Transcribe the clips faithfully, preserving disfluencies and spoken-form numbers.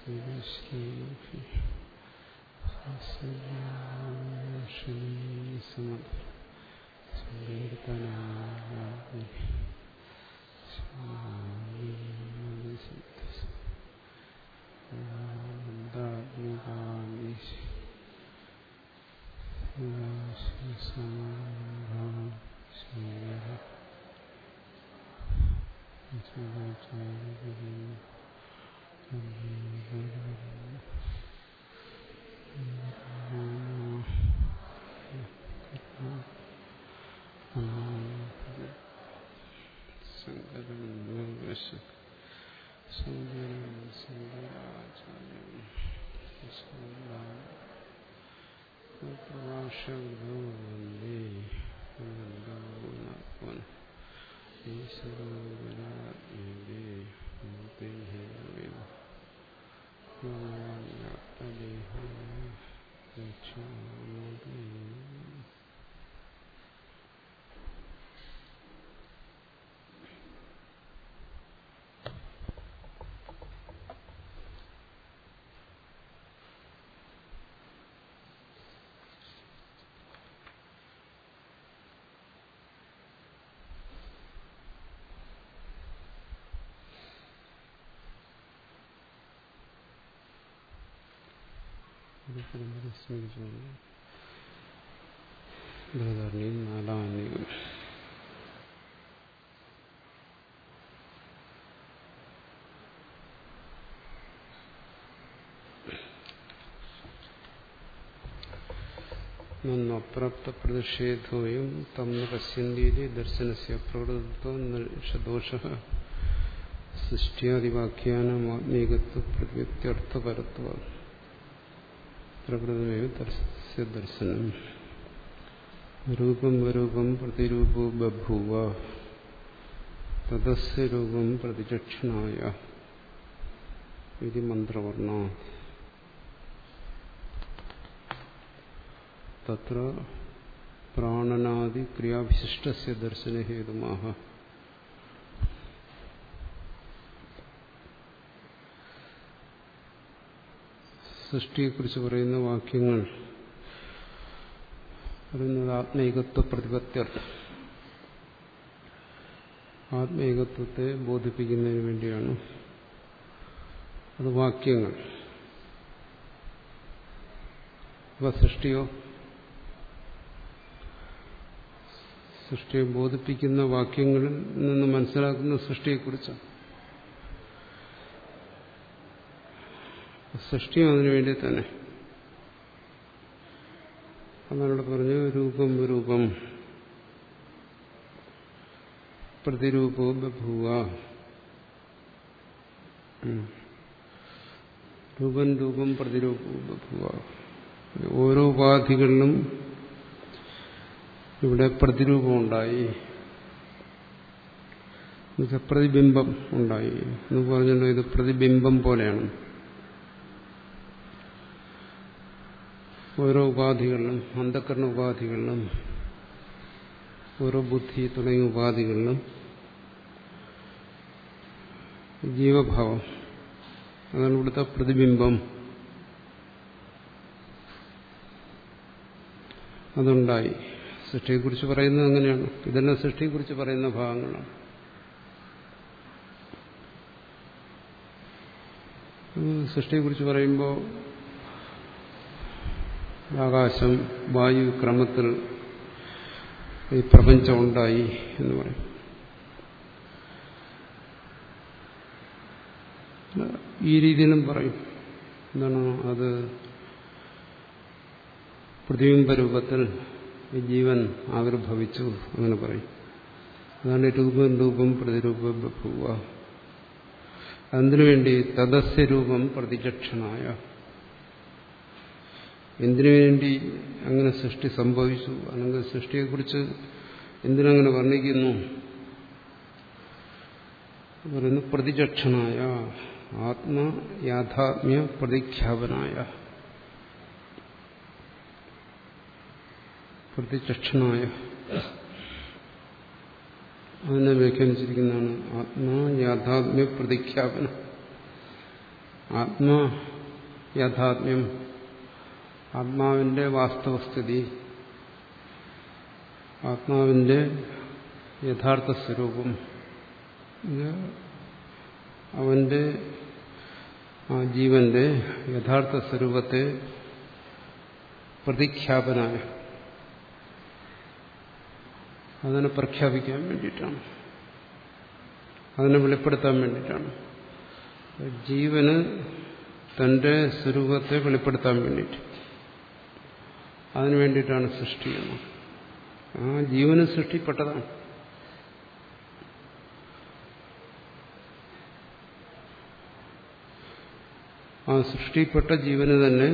ബൃഹദാരണ്യകം നാലാം അന്വയം. അപ്രാപ്ത പ്രതിഷേധോയും തം ന പശ്യന്തി ദർശനസ്യ പ്രകൃതത്വം ദോഷ സൃഷ്ട്യാദിവാഖ്യാനമാത്മീകത്വ പ്രവൃത്യർത്ഥപരത്വം പ്രകൃതമേവ തസ്യ ദർശനം. രൂപം വരൂപം പ്രതിരൂപോ ബഭൂവ തദസ്യ രൂപം പ്രതിചക്ഷണായ ഇതി മന്ത്രവർണ്ണ. തത്ര പ്രാണനാദി ക്രിയാവിശിഷ്ടസ്യ ദർശനഹേതുമാഹ. സൃഷ്ടിയെക്കുറിച്ച് പറയുന്ന വാക്യങ്ങൾ പറയുന്നത് ആത്മൈകത്വ പ്രതിപത്യർത്ഥം, ആത്മൈകത്വത്തെ ബോധിപ്പിക്കുന്നതിന് വേണ്ടിയാണ്. അത് വാക്യങ്ങൾ. അപ്പൊ സൃഷ്ടിയോ, സൃഷ്ടിയെ ബോധിപ്പിക്കുന്ന വാക്യങ്ങളിൽ നിന്ന് മനസ്സിലാക്കുന്ന സൃഷ്ടിയെക്കുറിച്ചാണ്. സൃഷ്ടിയും അതിനു വേണ്ടി തന്നെ. അതാണ് പറഞ്ഞു രൂപം രൂപം പ്രതിരൂപോ ബഭൂവ. രൂപം രൂപം പ്രതിരൂപോ ബഭൂവ. ഓരോ ഉപാധികളിലും ഇവിടെ പ്രതിരൂപം ഉണ്ടായി, പ്രതിബിംബം ഉണ്ടായി എന്ന് പറഞ്ഞല്ലോ. ഇത് പ്രതിബിംബം പോലെയാണ്. ഓരോ ഉപാധികളിലും, അന്ധകരണ ഉപാധികളിലും, ഓരോ ബുദ്ധി തുടങ്ങിയ ഉപാധികളിലും ജീവഭാവം, അതാണ് ഇവിടുത്തെ പ്രതിബിംബം, അതുണ്ടായി. സൃഷ്ടിയെക്കുറിച്ച് പറയുന്നത് അങ്ങനെയാണ്. ഇതെല്ലാം സൃഷ്ടിയെക്കുറിച്ച് പറയുന്ന ഭാഗങ്ങളാണ്. സൃഷ്ടിയെക്കുറിച്ച് പറയുമ്പോൾ ആകാശം, വായു ക്രമത്തിൽ ഈ പ്രപഞ്ചം ഉണ്ടായി എന്ന് പറയും. ഈ രീതിയിലും പറയും. എന്താണ് അത്? പ്രതിബിംബ രൂപത്തിൽ ഈ ജീവൻ ആവിർഭവിച്ചു, അങ്ങനെ പറയും. അതാണ് രൂപം രൂപം പ്രതിരൂപ ബഭൂവ. അതിനു വേണ്ടി തദസ്യ രൂപം പ്രതിചക്ഷണായ. എന്തിനു വേണ്ടി അങ്ങനെ സൃഷ്ടി സംഭവിച്ചു, അല്ലെങ്കിൽ സൃഷ്ടിയെക്കുറിച്ച് എന്തിനങ്ങനെ വർണ്ണിക്കുന്നു പറയുന്നു? പ്രതിചക്ഷണായ, ആത്മയാഥാത്മ്യ പ്രതിഖ്യാപനായ. പ്രതിചക്ഷണായ അതിനെ വ്യാഖ്യാനിച്ചിരിക്കുന്നതാണ് ആത്മാ യാഥാത്മ്യ പ്രതിഖ്യാപനം. ആത്മയാഥാത്മ്യം, ആത്മാവിന്റെ വാസ്തവസ്ഥിതി, ആത്മാവിന്റെ യഥാർത്ഥ സ്വരൂപം, അവന്റെ ആ ജീവന്റെ യഥാർത്ഥ സ്വരൂപത്തെ പ്രതിഖ്യാപനായ, അതിനെ പ്രഖ്യാപിക്കാൻ വേണ്ടിയിട്ടാണ്, അതിനെ വെളിപ്പെടുത്താൻ വേണ്ടിയിട്ടാണ്. ജീവന് തന്റെ സ്വരൂപത്തെ വെളിപ്പെടുത്താൻ വേണ്ടിയിട്ട്, അതിനു വേണ്ടിയിട്ടാണ് സൃഷ്ടി എന്ന്. ആ ജീവന് സൃഷ്ടിപ്പെട്ടതാണ്. ആ സൃഷ്ടിപ്പെട്ട ജീവന് തന്നെ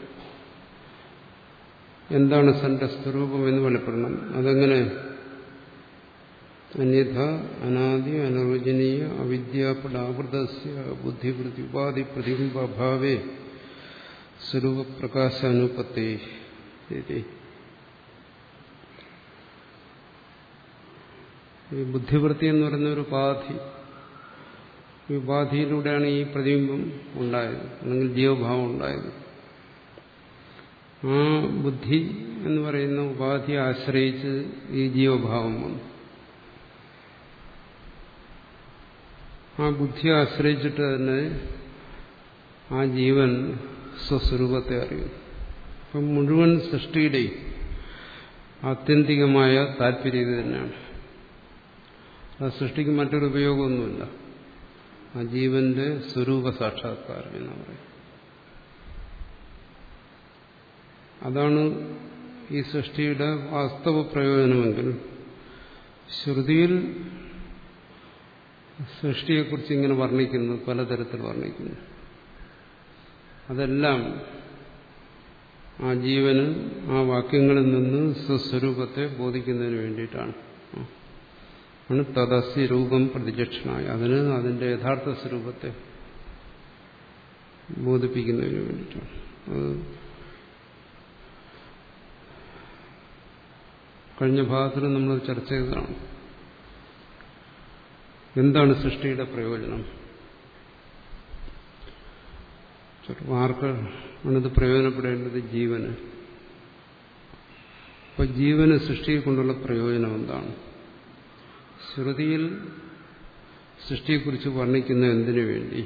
എന്താണ് തന്റെ സ്വരൂപം എന്ന് വെളിപ്പെടണം. അതെങ്ങനെ? അന്യഥ അനാദി അനിർവചനീയ അവിദ്യാപടാവൃതസ്യ ബുദ്ധിവൃത്തി ഉപാധി പ്രതിബിംബഭാവേ സ്വരൂപപ്രകാശാനുപത്തേ. ഈ ബുദ്ധിവൃത്തി എന്ന് പറയുന്ന ഒരു ഉപാധി, ഈ ഉപാധിയിലൂടെയാണ് ഈ പ്രതിബിംബം ഉണ്ടായത്, അല്ലെങ്കിൽ ജീവഭാവം ഉണ്ടായത്. ആ ബുദ്ധി എന്ന് പറയുന്ന ഉപാധിയെ ആശ്രയിച്ച് ഈ ജീവഭാവം വന്നു. ആ ബുദ്ധിയെ ആശ്രയിച്ചിട്ട് തന്നെ ആ ജീവൻ സ്വസ്വരൂപത്തെ അറിയും. അപ്പം മുഴുവൻ സൃഷ്ടിയുടെയും ആത്യന്തികമായ താല്പര്യം ഇത് തന്നെയാണ്. ആ സൃഷ്ടിക്ക് മറ്റൊരു ഉപയോഗമൊന്നുമില്ല. ആ ജീവന്റെ സ്വരൂപ സാക്ഷാത്കാരം എന്ന് പറയും. അതാണ് ഈ സൃഷ്ടിയുടെ വാസ്തവ പ്രയോജനമെങ്കിൽ ശ്രുതിയിൽ സൃഷ്ടിയെക്കുറിച്ച് ഇങ്ങനെ വർണ്ണിക്കുന്നു, പലതരത്തിൽ വർണ്ണിക്കുന്നു. അതെല്ലാം ആ ജീവന് ആ വാക്യങ്ങളിൽ നിന്ന് സ്വസ്വരൂപത്തെ ബോധിക്കുന്നതിന് വേണ്ടിയിട്ടാണ്. ആണ് തദസ്യ രൂപം പ്രതിചക്ഷണായ, അതിന് അതിന്റെ യഥാർത്ഥ സ്വരൂപത്തെ ബോധിപ്പിക്കുന്നതിന് വേണ്ടിയിട്ടാണ്. അത് കഴിഞ്ഞ ഭാഗത്തിൽ നമ്മൾ ചർച്ച ചെയ്തതാണ്. എന്താണ് സൃഷ്ടിയുടെ പ്രയോജനം? ആർക്കാണിത് പ്രയോജനപ്പെടേണ്ടത്? ജീവന്. അപ്പൊ ജീവന് സൃഷ്ടിയെ കൊണ്ടുള്ള പ്രയോജനം എന്താണ്? ശ്രുതിയിൽ സൃഷ്ടിയെക്കുറിച്ച് വർണ്ണിക്കുന്ന എന്തിനു വേണ്ടി?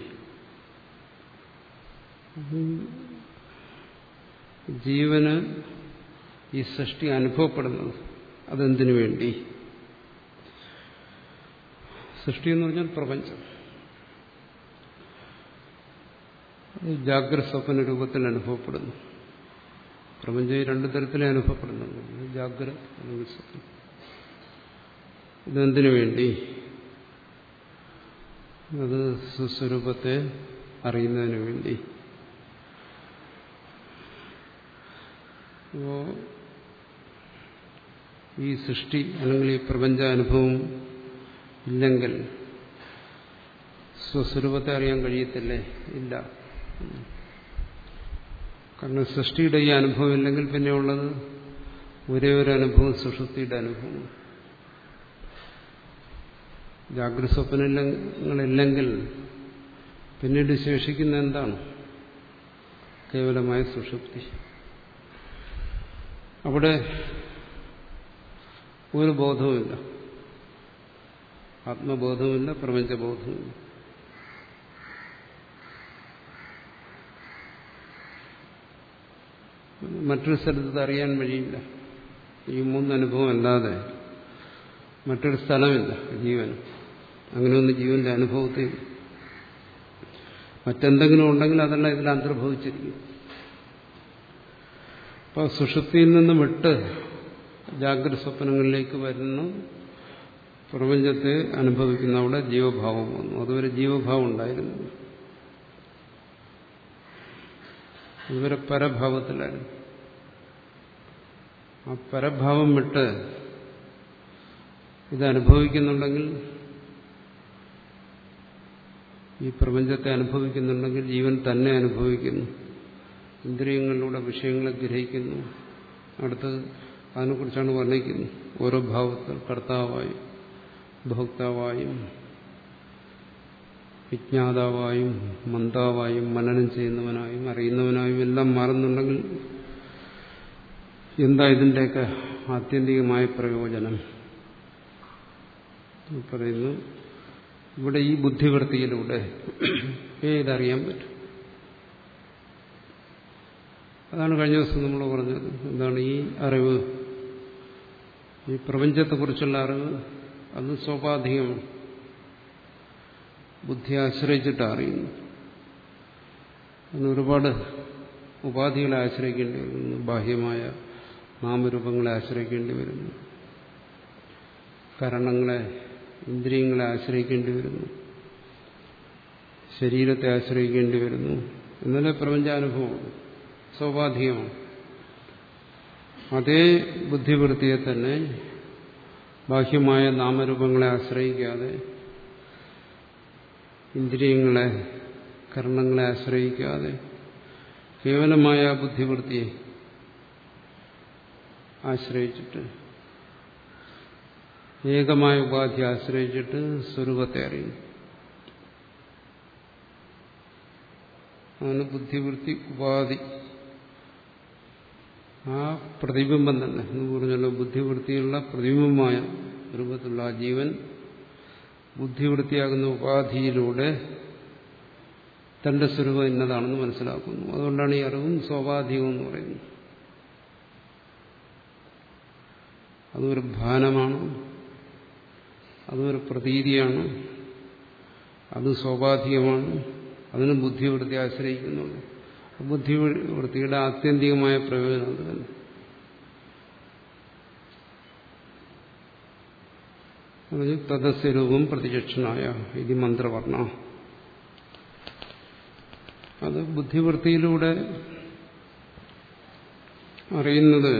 ജീവന് ഈ സൃഷ്ടി അനുഭവപ്പെടുന്നത് അതെന്തിനു വേണ്ടി? സൃഷ്ടി എന്ന് പറഞ്ഞാൽ പ്രപഞ്ചം. ജാഗ്രത സ്വപ്ന രൂപത്തിൽ അനുഭവപ്പെടുന്നു. പ്രപഞ്ചം രണ്ടു തരത്തിലേ അനുഭവപ്പെടുന്നുണ്ട്, ജാഗ്രത അല്ലെങ്കിൽ സ്വപ്നം. ഇതെന്തിനു വേണ്ടി? അത് സ്വസ്വരൂപത്തെ അറിയുന്നതിന് വേണ്ടി. അപ്പോ ഈ സൃഷ്ടി അല്ലെങ്കിൽ ഈ പ്രപഞ്ചാനുഭവം ഇല്ലെങ്കിൽ സ്വസ്വരൂപത്തെ അറിയാൻ കഴിയത്തില്ലേ? ഇല്ല. കാരണം സൃഷ്ടിയുടെ ഈ അനുഭവം ഇല്ലെങ്കിൽ പിന്നെ ഉള്ളത് ഒരേ ഒരു അനുഭവം സുഷുപ്തിയുടെ അനുഭവം. ജാഗ്രത സ്വപ്നങ്ങളില്ലെങ്കിൽ പിന്നീട് ശേഷിക്കുന്ന എന്താണ്? കേവലമായ സുഷുപ്തി. അവിടെ ഒരു ബോധവുമില്ല, ആത്മബോധവുമില്ല, പ്രപഞ്ചബോധവുമില്ല. മറ്റൊരു സ്ഥലത്ത് അറിയാൻ വഴിയില്ല. ഈ മൂന്നനുഭവം അല്ലാതെ മറ്റൊരു സ്ഥലമില്ല ജീവന്. അങ്ങനെയൊന്നും ജീവന്റെ അനുഭവത്തിൽ മറ്റെന്തെങ്കിലും ഉണ്ടെങ്കിൽ അതെല്ലാം ഇതിൽ അന്തർഭവിച്ചിരിക്കും. അപ്പോൾ സുഷുപ്തിയിൽ നിന്ന് വിട്ട് ജാഗ്രത സ്വപ്നങ്ങളിലേക്ക് വരുന്ന പ്രപഞ്ചത്തെ അനുഭവിക്കുന്ന അവിടെ ജീവഭാവം വന്നു. അതുവരെ ജീവഭാവം ഉണ്ടായിരുന്നു, ഇതുവരെ പരഭാവത്തിലായിരുന്നു. ആ പരഭാവം വിട്ട് ഇത് അനുഭവിക്കുന്നുണ്ടെങ്കിൽ, ഈ പ്രപഞ്ചത്തെ അനുഭവിക്കുന്നുണ്ടെങ്കിൽ ജീവൻ തന്നെ അനുഭവിക്കുന്നു. ഇന്ദ്രിയങ്ങളിലൂടെ വിഷയങ്ങളെ ഗ്രഹിക്കുന്നു. അടുത്തത് അതിനെക്കുറിച്ചാണ് വർണ്ണിക്കുന്നത്. ഓരോ ഭാവത്തിൽ കർത്താവായും ഭോക്താവായും വിജ്ഞാതാവായും മന്ദാവായും മനനം ചെയ്യുന്നവനായും അറിയുന്നവനായും എല്ലാം മാറുന്നുണ്ടെങ്കിൽ എന്താ ഇതിൻ്റെയൊക്കെ ആത്യന്തികമായ പ്രയോജനം പറയുന്നു. ഇവിടെ ഈ ബുദ്ധിവൃത്തിയിലൂടെ ഇതറിയാൻ പറ്റും. അതാണ് കഴിഞ്ഞ ദിവസം നമ്മൾ പറഞ്ഞത്. എന്താണ് ഈ അറിവ്, ഈ പ്രപഞ്ചത്തെക്കുറിച്ചുള്ള അറിവ്, അത് സ്വാഭാവികമാണ്. ബുദ്ധിയെ ആശ്രയിച്ചിട്ട് അറിയുന്നു. അതിന് ഒരുപാട് ഉപാധികളെ ആശ്രയിക്കേണ്ടി വരുന്നു. ബാഹ്യമായ നാമരൂപങ്ങളെ ആശ്രയിക്കേണ്ടി വരുന്നു. കരണങ്ങളെ, ഇന്ദ്രിയങ്ങളെ ആശ്രയിക്കേണ്ടി വരുന്നു. ശരീരത്തെ ആശ്രയിക്കേണ്ടി വരുന്നു. എന്നാലേ പ്രപഞ്ചാനുഭവമാണ്, സ്വാഭാവികമാണ്. അതേ ബുദ്ധിവൃത്തിയെ തന്നെ ബാഹ്യമായ നാമരൂപങ്ങളെ ആശ്രയിക്കാതെ, ഇന്ദ്രിയങ്ങളെ, കരണങ്ങളെ ആശ്രയിക്കാതെ കേവലമായ ബുദ്ധിവൃത്തിയെ ആശ്രയിച്ചിട്ട്, ഏകമായ ഉപാധി ആശ്രയിച്ചിട്ട് സ്വരൂപത്തെ അറിയുന്നു. അങ്ങനെ ബുദ്ധിവൃത്തി ഉപാധി, ആ പ്രതിബിംബം തന്നെ എന്ന് പറഞ്ഞല്ലോ, ബുദ്ധിവൃത്തിയുള്ള പ്രതിബിംബമായ രൂപത്തിലുള്ള ആ ജീവൻ ബുദ്ധിവൃത്തിയാകുന്ന ഉപാധിയിലൂടെ തന്റെ സ്വരൂപം ഇന്നതാണെന്ന് മനസ്സിലാക്കുന്നു. അതുകൊണ്ടാണ് ഈ അറിവും സ്വാഭാവികം എന്ന് പറയുന്നത്. അതൊരു ഭാനമാണ്, അതൊരു പ്രതീതിയാണ്, അത് സ്വാഭാവികമാണ്. അതിന് ബുദ്ധിവൃത്തി ആശ്രയിക്കുന്നുള്ളൂ. ബുദ്ധിവൃത്തിയുടെ ആത്യന്തികമായ പ്രയോജനം അത് തന്നെ. തദസ്വരൂപം പ്രതിചക്ഷണായ ഇത് മന്ത്രവർണ്ണ. അത് ബുദ്ധിവൃത്തിയിലൂടെ അറിയുന്നത്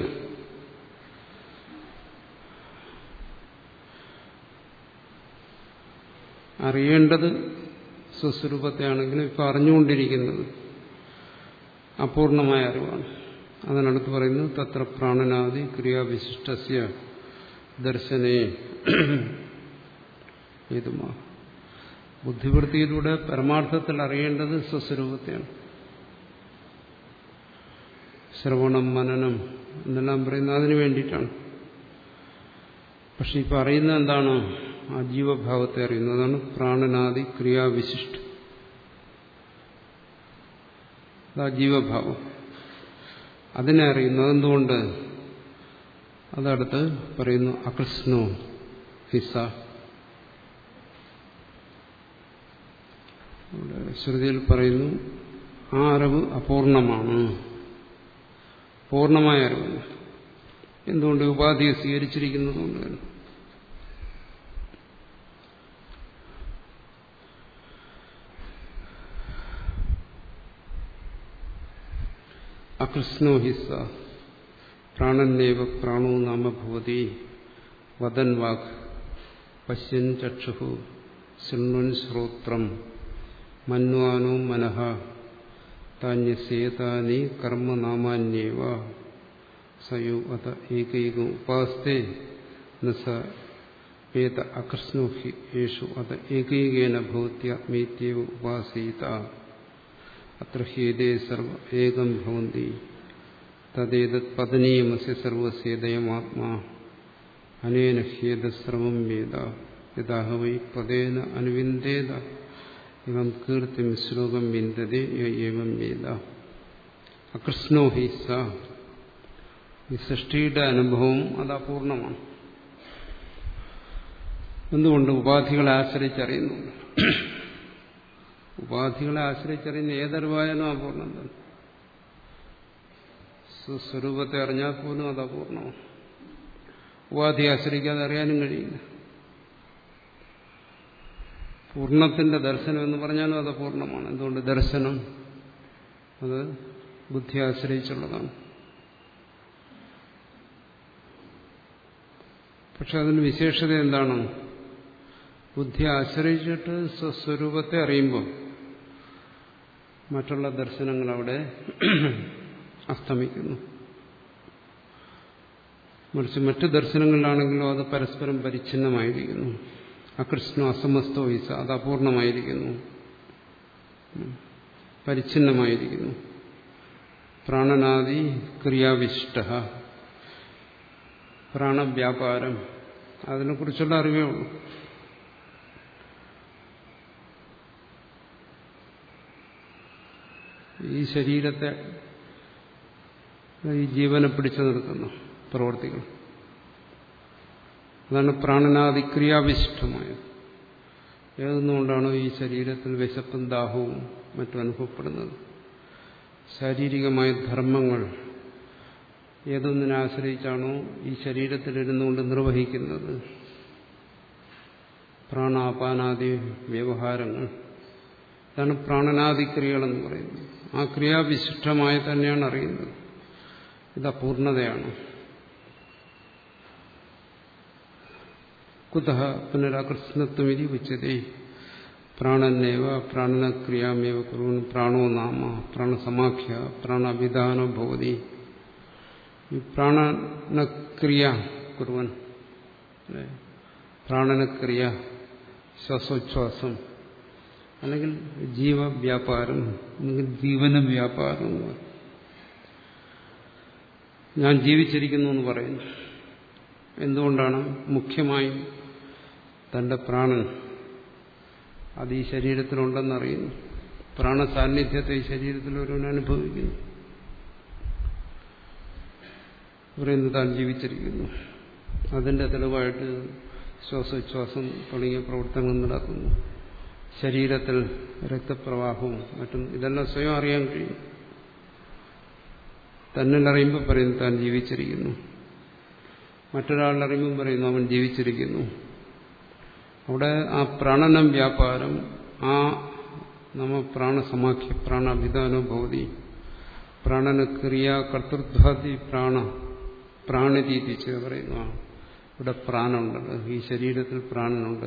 അറിയേണ്ടത് സ്വസ്വരൂപത്തെയാണെങ്കിലും ഇപ്പം അറിഞ്ഞുകൊണ്ടിരിക്കുന്നത് അപൂർണമായ അറിവാണ്. അതിനടുത്ത് പറയുന്നത് തത്ര പ്രാണനാദി ക്രിയാവിശിഷ്ടസ്യ ദർശനേ ഏതുമാ. ബുദ്ധിവൃത്തിയിലൂടെ പരമാർത്ഥത്തിൽ അറിയേണ്ടത് സ്വസ്വരൂപത്തെയാണ്. ശ്രവണം, മനനം എന്നെല്ലാം പറയുന്നത് അതിനു വേണ്ടിയിട്ടാണ്. പക്ഷെ ഇപ്പം അറിയുന്നത് എന്താണ്? ആ ജീവഭാവത്തെ അറിയുന്നതാണ് പ്രാണനാദി ക്രിയാവിശിഷ്ട. ആ ജീവഭാവം അതിനെ അറിയുന്നു. അതെന്തുകൊണ്ട്? അതടുത്ത് പറയുന്നു അകൃഷ്ണോ ഹിസ. ശ്രുതിയിൽ പറയുന്നു ആ അറിവ് അപൂർണമാണ്, പൂർണ്ണമായ അറിവല്ല. എന്തുകൊണ്ട്? ഉപാധിയെ സ്വീകരിച്ചിരിക്കുന്നതുകൊണ്ട് തന്നെ. അകൃഷ്ണോ ഹിസ പ്രാണന്നേവ പ്രാണോ നാമ ഭവതി വദൻ വാക് പശ്യൻ ചക്ഷുഃ ശൃണ്വൻ ശ്രോത്രം മന്വാനോ മനഃ താന്യസേതാനി കർമ്മനാമാന്യേവ സയോ അത ഏകൈകം ഉപാസ്തേ നസ ഏത അകൃഷ്ണോ ഹി യേഷു അത ഏകൈകേന ഭവത്യാത്മേത്യൈവ ഉപാസീത അത്ര ഹേതേ സർവ ഏകം ഭവന്തി തദ്ദേതത് പതനീയമസ്യ സർവസ്യേദയമാത്മാ അനേന ഹ്യേതസർവം വേദ യഥാഹ വൈ പദേന അനുവിന്ദേത ഇവം കീർത്തിം ശ്ലോകം വിന്ദതേ ഏവം വേദ. അകൃഷ്ണോ ഹി സ. ഈ സൃഷ്ടിയുടെ അനുഭവം അത് അപൂർണമാണ്. എന്തുകൊണ്ട്? ഉപാധികളെ ആശ്രയിച്ചറിയുന്നുണ്ട്. ഉപാധികളെ ആശ്രയിച്ചറിയുന്ന ഏതറിവായാലും അപൂർണം തന്നെ. സ്വരൂപത്തെ അറിഞ്ഞാൽ പോലും അത് അപൂർണമാണ്. ഉപാധിയെ ആശ്രയിക്കാതെ അറിയാനും കഴിയില്ല. പൂർണ്ണത്തിന്റെ ദർശനം എന്ന് പറഞ്ഞാലും അത് അപൂർണമാണ്. എന്തുകൊണ്ട്? ദർശനം അത് ബുദ്ധിയെ ആശ്രയിച്ചുള്ളതാണ്. പക്ഷെ അതിന് വിശേഷത എന്താണ്? ബുദ്ധിയെ ആശ്രയിച്ചിട്ട് സ്വസ്വരൂപത്തെ അറിയുമ്പോൾ മറ്റുള്ള ദർശനങ്ങൾ അവിടെ അസ്തമിക്കുന്നു. മറിച്ച് മറ്റു ദർശനങ്ങളിലാണെങ്കിലോ അത് പരസ്പരം പരിച്ഛിന്നമായിരിക്കുന്നു. അകൃഷ്ണോ അസമസ്തോ ഈസ, അത് അപൂർണമായിരിക്കുന്നു. പരിച്ഛിന്നമായിരിക്കുന്നു. പ്രാണനാദി ക്രിയാവിശിഷ്ട, പ്രാണവ്യാപാരം അതിനെക്കുറിച്ചുള്ള അറിവേ ഉള്ളൂ. ഈ ശരീരത്തെ, ഈ ജീവനെ പിടിച്ചു നിർത്തുന്ന പ്രവൃത്തികൾ, അതാണ് പ്രാണനാദി ക്രിയാവിശിഷ്ടമായത്. ഏതെന്നുകൊണ്ടാണോ ഈ ശരീരത്തിൽ വിശപ്പും ദാഹവും മറ്റും അനുഭവപ്പെടുന്നത്? ശാരീരികമായ ധർമ്മങ്ങൾ ഏതൊന്നിനെ ആശ്രയിച്ചാണോ ഈ ശരീരത്തിലിരുന്നുകൊണ്ട് നിർവഹിക്കുന്നത്? പ്രാണാപാനാദി വ്യവഹാരങ്ങൾ, ഇതാണ് പ്രാണനാദിക്രിയകളെന്ന് പറയുന്നത്. ആ ക്രിയാവിശിഷ്ടമായി തന്നെയാണ് അറിയുന്നത്. ഇത് അപൂർണതയാണ്. കുതഃ പുനരാകൃഷ്ണത്വമിതി ഉച്യതേ പ്രാണനേവ പ്രാണനക്രിയാമേവ കുറുവൻ പ്രാണോ നാമ പ്രാണസമാഖ്യ പ്രാണവിധാനോ ഭവതി. ഈ പ്രാണനക്രിയ കുറുവൻ, പ്രാണനക്രിയ, ശ്വാസോച്ഛ്വാസം, അല്ലെങ്കിൽ ജീവവ്യാപാരം, അല്ലെങ്കിൽ ജീവന വ്യാപാരം എന്ന് പറയും. ഞാൻ ജീവിച്ചിരിക്കുന്നു എന്ന് പറയുന്നു. എന്തുകൊണ്ടാണ്? മുഖ്യമായും തന്റെ പ്രാണൻ അത് ഈ ശരീരത്തിലുണ്ടെന്നറിയുന്നു. പ്രാണസാന്നിധ്യത്തെ ഈ ശരീരത്തിൽ ഒരുവൻ അനുഭവിക്കുന്നു. പറയുന്നു താൻ ജീവിച്ചിരിക്കുന്നു. അതിന്റെ തെളിവായിട്ട് ശ്വാസോച്ഛ്വാസം തുടങ്ങിയ പ്രവർത്തനങ്ങൾ നടക്കുന്നു. ശരീരത്തിൽ രക്തപ്രവാഹവും മറ്റും ഇതെല്ലാം സ്വയം അറിയാൻ കഴിയും. തന്നിലറിയുമ്പോൾ പറയുന്നു താൻ ജീവിച്ചിരിക്കുന്നു. മറ്റൊരാളിലറിയുമ്പോൾ പറയുന്നു അവൻ ജീവിച്ചിരിക്കുന്നു. അവിടെ ആ പ്രാണനം വ്യാപാരം, ആ നമ്മ പ്രാണസമാഖ്യ പ്രാണവിധാനോ ഭവതി, പ്രാണനക്രിയ കർത്തൃത്വാദി പ്രാണ പ്രാണരീതിച്ച് പറയുന്നു. ആ ഇവിടെ പ്രാണനുണ്ട്, ഈ ശരീരത്തിൽ പ്രാണനുണ്ട്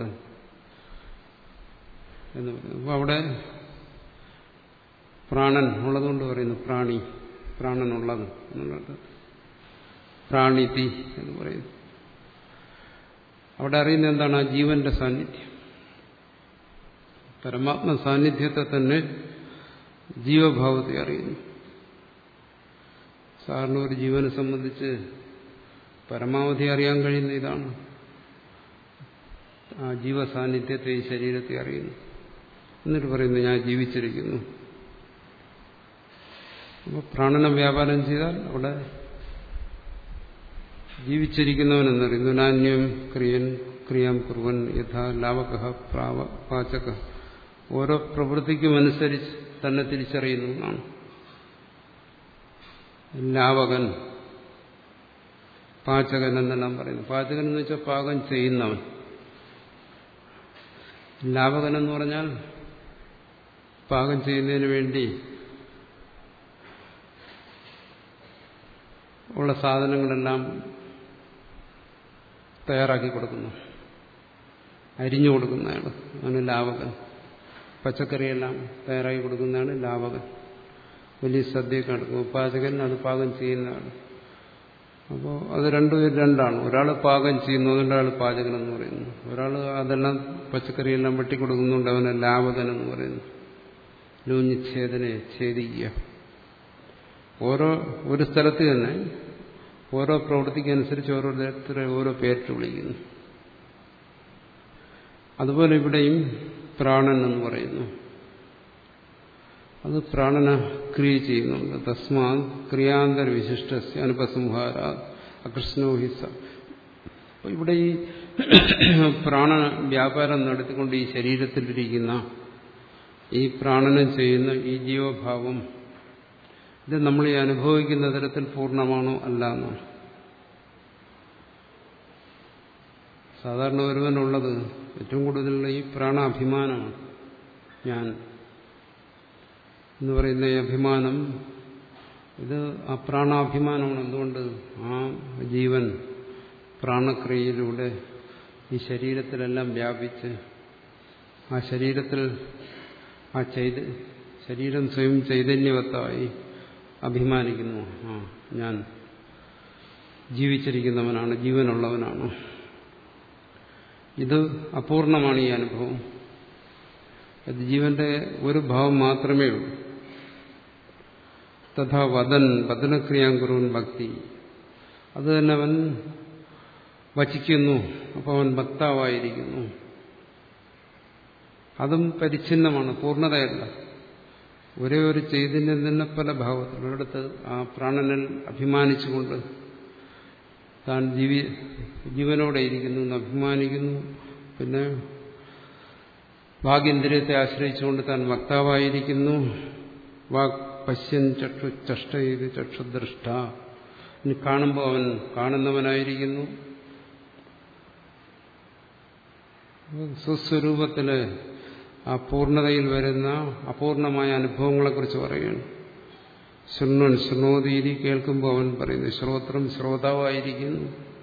എന്ന് പറയുന്നു. അപ്പോൾ അവിടെ പ്രാണൻ ഉള്ളതുകൊണ്ട് പറയുന്നു പ്രാണി, പ്രാണനുള്ളത് എന്നുള്ളത് പ്രാണിതി എന്ന് പറയുന്നു. അവിടെ അറിയുന്നത് എന്താണ്? ആ ജീവന്റെ സാന്നിധ്യം, പരമാത്മ സാന്നിധ്യത്തെ തന്നെ ജീവഭാവത്തെ അറിയുന്നു. സാധാരണ ഒരു ജീവനെ സംബന്ധിച്ച് പരമാവധി അറിയാൻ കഴിയുന്ന ഇതാണ്, ആ ജീവസാന്നിധ്യത്തെ ഈ ശരീരത്തെ അറിയുന്നു. എന്നിട്ട് പറയുന്നു ഞാൻ ജീവിച്ചിരിക്കുന്നു. അപ്പോൾ പ്രാണന വ്യാപാരം ചെയ്താൽ അവിടെ ജീവിച്ചിരിക്കുന്നവനെന്നറിയുന്നു. നാന്യം ക്രിയൻ ക്രിയാം കുറുവൻ യഥാ ലാവക പാചക, ഓരോ പ്രവൃത്തിക്കുമനുസരിച്ച് തന്നെ തിരിച്ചറിയുന്നു എന്നാണ്. ലാവകൻ, പാചകൻ എന്നെല്ലാം പറയുന്നു. പാചകൻ എന്ന് വെച്ചാൽ പാകം ചെയ്യുന്നവൻ. ലാവകൻ എന്ന് പറഞ്ഞാൽ പാകം ചെയ്യുന്നതിന് വേണ്ടി ഉള്ള സാധനങ്ങളെല്ലാം തയ്യാറാക്കി കൊടുക്കുന്നു, അരിഞ്ഞു കൊടുക്കുന്നതാണ് ആണ് ലാവകൻ. പച്ചക്കറിയെല്ലാം തയ്യാറാക്കി കൊടുക്കുന്നതാണ് ലാവകൻ. വലിയ സദ്യയൊക്കെ നടക്കും. പാചകൻ അത് പാകം ചെയ്യുന്നതാണ്. അപ്പോൾ അത് രണ്ടുപേരും രണ്ടാണ്. ഒരാൾ പാകം ചെയ്യുന്നു, അതുകൊണ്ട് ഒരാൾ പാചകൻ എന്ന് പറയുന്നു. ഒരാൾ അതെല്ലാം പച്ചക്കറിയെല്ലാം വെട്ടിക്കൊടുക്കുന്നുണ്ട്, അവനെ ലാവകൻ എന്ന് പറയുന്നു. ലൂഞ്ഞിച്ഛേദനെ ഛേദിക്കുക. ഓരോ ഒരു സ്ഥലത്ത് തന്നെ ഓരോ പ്രവൃത്തിക്കനുസരിച്ച് ഓരോരുത്തരെ ഓരോ പേരിട്ട് വിളിക്കുന്നു. അതുപോലെ ഇവിടെയും പ്രാണൻ എന്ന് പറയുന്നു. അത് പ്രാണന ക്രിയ ചെയ്യുന്നുണ്ട്. തസ്മാ ക്രിയാന്തര വിശിഷ്ട അനുപസംഹാര അകൃഷ്ണോഹിസ. അപ്പോൾ ഇവിടെ ഈ പ്രാണ വ്യാപാരം നടത്തിക്കൊണ്ട് ഈ ശരീരത്തിലിരിക്കുന്ന ഈ പ്രാണനം ചെയ്യുന്ന ഈ ജീവഭാവം, ഇത് നമ്മൾ ഈ അനുഭവിക്കുന്ന തരത്തിൽ പൂർണ്ണമാണോ അല്ല എന്നാണ്. സാധാരണ ഒരുവനുള്ളത് ഏറ്റവും കൂടുതലുള്ള ഈ പ്രാണാഭിമാനമാണ്. ഞാൻ എന്ന് പറയുന്ന ഈ അഭിമാനം, ഇത് ആ പ്രാണാഭിമാനമാണ്. എന്തുകൊണ്ട്? ആ ജീവൻ പ്രാണക്രിയയിലൂടെ ഈ ശരീരത്തിലെല്ലാം വ്യാപിച്ച് ആ ശരീരത്തിൽ ആ ചൈത ശരീരം സ്വയം ചൈതന്യവത്തായി അഭിമാനിക്കുന്നു. ആ ഞാൻ ജീവിച്ചിരിക്കുന്നവനാണ്, ജീവനുള്ളവനാണ്. ഇത് അപൂർണമാണ് ഈ അനുഭവം. അത് ജീവന്റെ ഒരു ഭാവം മാത്രമേ ഉള്ളൂ. തഥാ വദൻ വദനക്രിയാം കുറുവൻ ഭക്തി, അത് തന്നെ അവൻ വചിക്കുന്നു. അപ്പോൾ അവൻ ഭക്താവായിരിക്കുന്നു. അതും പരിച്ഛിന്നമാണ്, പൂർണ്ണതയല്ല. ഒരേ ഒരു ചൈതന്യം തന്നെ പല ഭാവത്തിൽ. ഒരിടത്ത് ആ പ്രാണനിൽ അഭിമാനിച്ചുകൊണ്ട് താൻ ജീവി ജീവനോടെ ഇരിക്കുന്നു എന്ന് അഭിമാനിക്കുന്നു. പിന്നെ വാഗേന്ദ്രിയത്തെ ആശ്രയിച്ചുകൊണ്ട് താൻ വക്താവായിരിക്കുന്നു. വാക് പശ്യൻ ചക്ഷു ചഷ്ട ചെയ്ത് ചക്ഷുദ്രഷ്ട, ഇനി കാണുമ്പോൾ അവൻ കാണുന്നവനായിരിക്കുന്നു. സ്വസ്വരൂപത്തില് ആ പൂർണ്ണതയിൽ വരുന്ന അപൂർണമായ അനുഭവങ്ങളെക്കുറിച്ച് പറയുകയാണ്. ശൃണ്വൻ ശൃണോതീരി, കേൾക്കുമ്പോൾ അവൻ പറയുന്നു. ശ്രോത്രം ശ്രോതാവായിരിക്കുന്നു.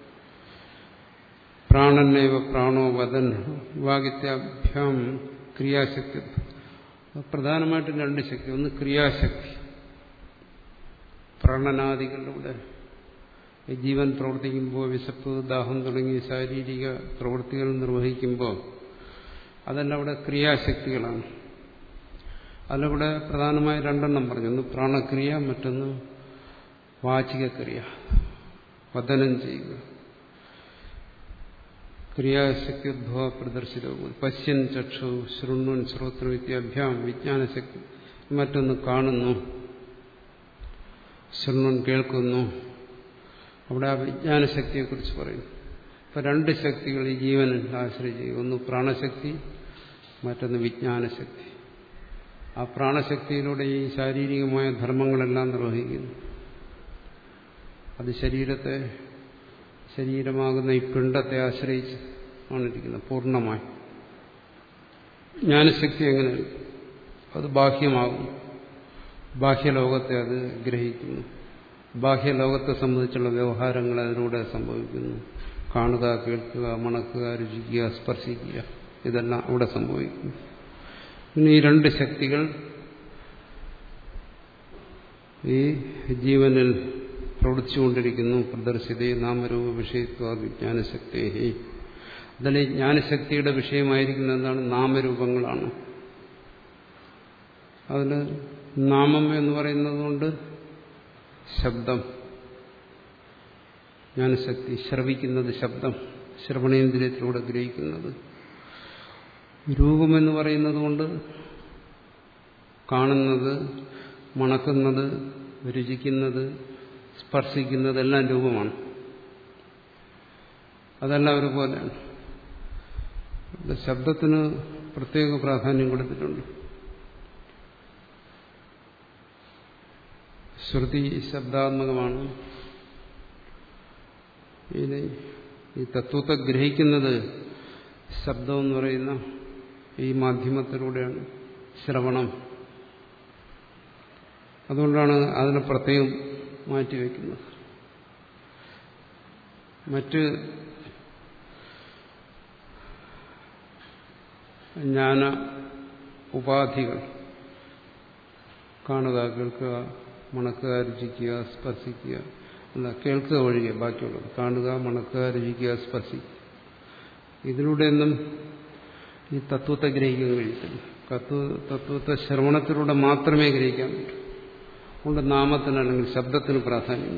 പ്രാണനേവ പ്രാണോ വദൻ വാഗിത്യാഭ്യാം ക്രിയാശക്തി. പ്രധാനമായിട്ടും രണ്ട് ശക്തി. ഒന്ന് ക്രിയാശക്തി, പ്രാണനാദികളിലൂടെ ജീവൻ പ്രവർത്തിക്കുമ്പോൾ, വിശപ്പ് ദാഹം തുടങ്ങിയ ശാരീരിക പ്രവൃത്തികൾ നിർവഹിക്കുമ്പോൾ അതെല്ലാം അവിടെ ക്രിയാശക്തികളാണ്. അതിലൂടെ പ്രധാനമായി രണ്ടെണ്ണം പറഞ്ഞു. ഒന്ന് പ്രാണക്രിയ, മറ്റൊന്ന് വാചികക്രിയ, വദനം ചെയ്യുക. ക്രിയാശക്തി ഉദ്ഭവ പ്രദർശിതവും പശ്യൻ ചക്ഷു ശൃണ്വൻ ശ്രോത്രവിദ്യാഭ്യാം വിജ്ഞാനശക്തി. മറ്റൊന്ന് കാണുന്നു, ശൃണ്വൻ കേൾക്കുന്നു. അവിടെ ആ വിജ്ഞാനശക്തിയെക്കുറിച്ച് പറയുന്നു. ഇപ്പൊ രണ്ട് ശക്തികൾ ഈ ജീവനിൽ ആശ്രയിച്ച്, ഒന്ന് പ്രാണശക്തി, മറ്റൊന്ന് വിജ്ഞാനശക്തി. ആ പ്രാണശക്തിയിലൂടെ ഈ ശാരീരികമായ ധർമ്മങ്ങളെല്ലാം നിർവഹിക്കുന്നു. അത് ശരീരത്തെ ശരീരമാകുന്ന ഈ പിണ്ഡത്തെ ആശ്രയിച്ച് ആണ് ഇരിക്കുന്നത് പൂർണ്ണമായി. ജ്ഞാനശക്തി എങ്ങനെ? അത് ബാഹ്യമാകും, ബാഹ്യലോകത്തെ അത് ഗ്രഹിക്കുന്നു. ബാഹ്യലോകത്തെ സംബന്ധിച്ചുള്ള വ്യവഹാരങ്ങൾ അതിലൂടെ സംഭവിക്കുന്നു. കാണുക, കേൾക്കുക, മണക്കുക, രുചിക്കുക, സ്പർശിക്കുക, ഇതെല്ലാം അവിടെ സംഭവിക്കുന്നു. പിന്നെ ഈ രണ്ട് ശക്തികൾ ഈ ജീവനിൽ പ്രവർത്തിച്ചുകൊണ്ടിരിക്കുന്നു. പ്രദർശിതേ നാമരൂപ വിഷയത്വ വിജ്ഞാനശക്തി. അതിൽ ജ്ഞാനശക്തിയുടെ വിഷയമായിരിക്കുന്ന എന്താണ്? നാമരൂപങ്ങളാണ്. അതിൽ നാമം എന്ന് പറയുന്നത് കൊണ്ട് ശബ്ദം, ജ്ഞാനശക്തി ശ്രവിക്കുന്നത്, ശബ്ദം ശ്രവണേന്ദ്രിയത്തിലൂടെ ഗ്രഹിക്കുന്നത്. രൂപമെന്ന് പറയുന്നത് കൊണ്ട് കാണുന്നത്, മണക്കുന്നത്, രുചിക്കുന്നത്, സ്പർശിക്കുന്നതെല്ലാം രൂപമാണ്. അതെല്ലാം ഒരുപോലെയാണ്. ശബ്ദത്തിന് പ്രത്യേക പ്രാധാന്യം കൊടുത്തിട്ടുണ്ട്. ശ്രുതി ശബ്ദാത്മകമാണ്. ഇനി ഈ തത്വത്തെ ഗ്രഹിക്കുന്നത് ശബ്ദം എന്ന് പറയുന്ന ഈ മാധ്യമത്തിലൂടെയാണ്, ശ്രവണം. അതുകൊണ്ടാണ് അതിനെ പ്രത്യേകം മാറ്റിവെക്കുന്നത്. മറ്റ് ജ്ഞാന ഉപാധികൾ, കാണുക, കേൾക്കുക, മണക്കുക, രുചിക്കുക, സ്പർശിക്കുക, അല്ല കേൾക്കുക ഒഴികെ ബാക്കിയുള്ളത്, കാണുക, മണക്കുക, രുചിക്കുക, സ്പർശിക്കുക, ഇതിലൂടെയൊന്നും ഈ തത്വത്തെ ഗ്രഹിക്കാൻ കഴിയത്തില്ല. തത്വ തത്വത്തെ ശ്രവണത്തിലൂടെ മാത്രമേ ഗ്രഹിക്കാൻ പറ്റൂ. അതുകൊണ്ട് നാമത്തിന് അല്ലെങ്കിൽ ശബ്ദത്തിന് പ്രാധാന്യം.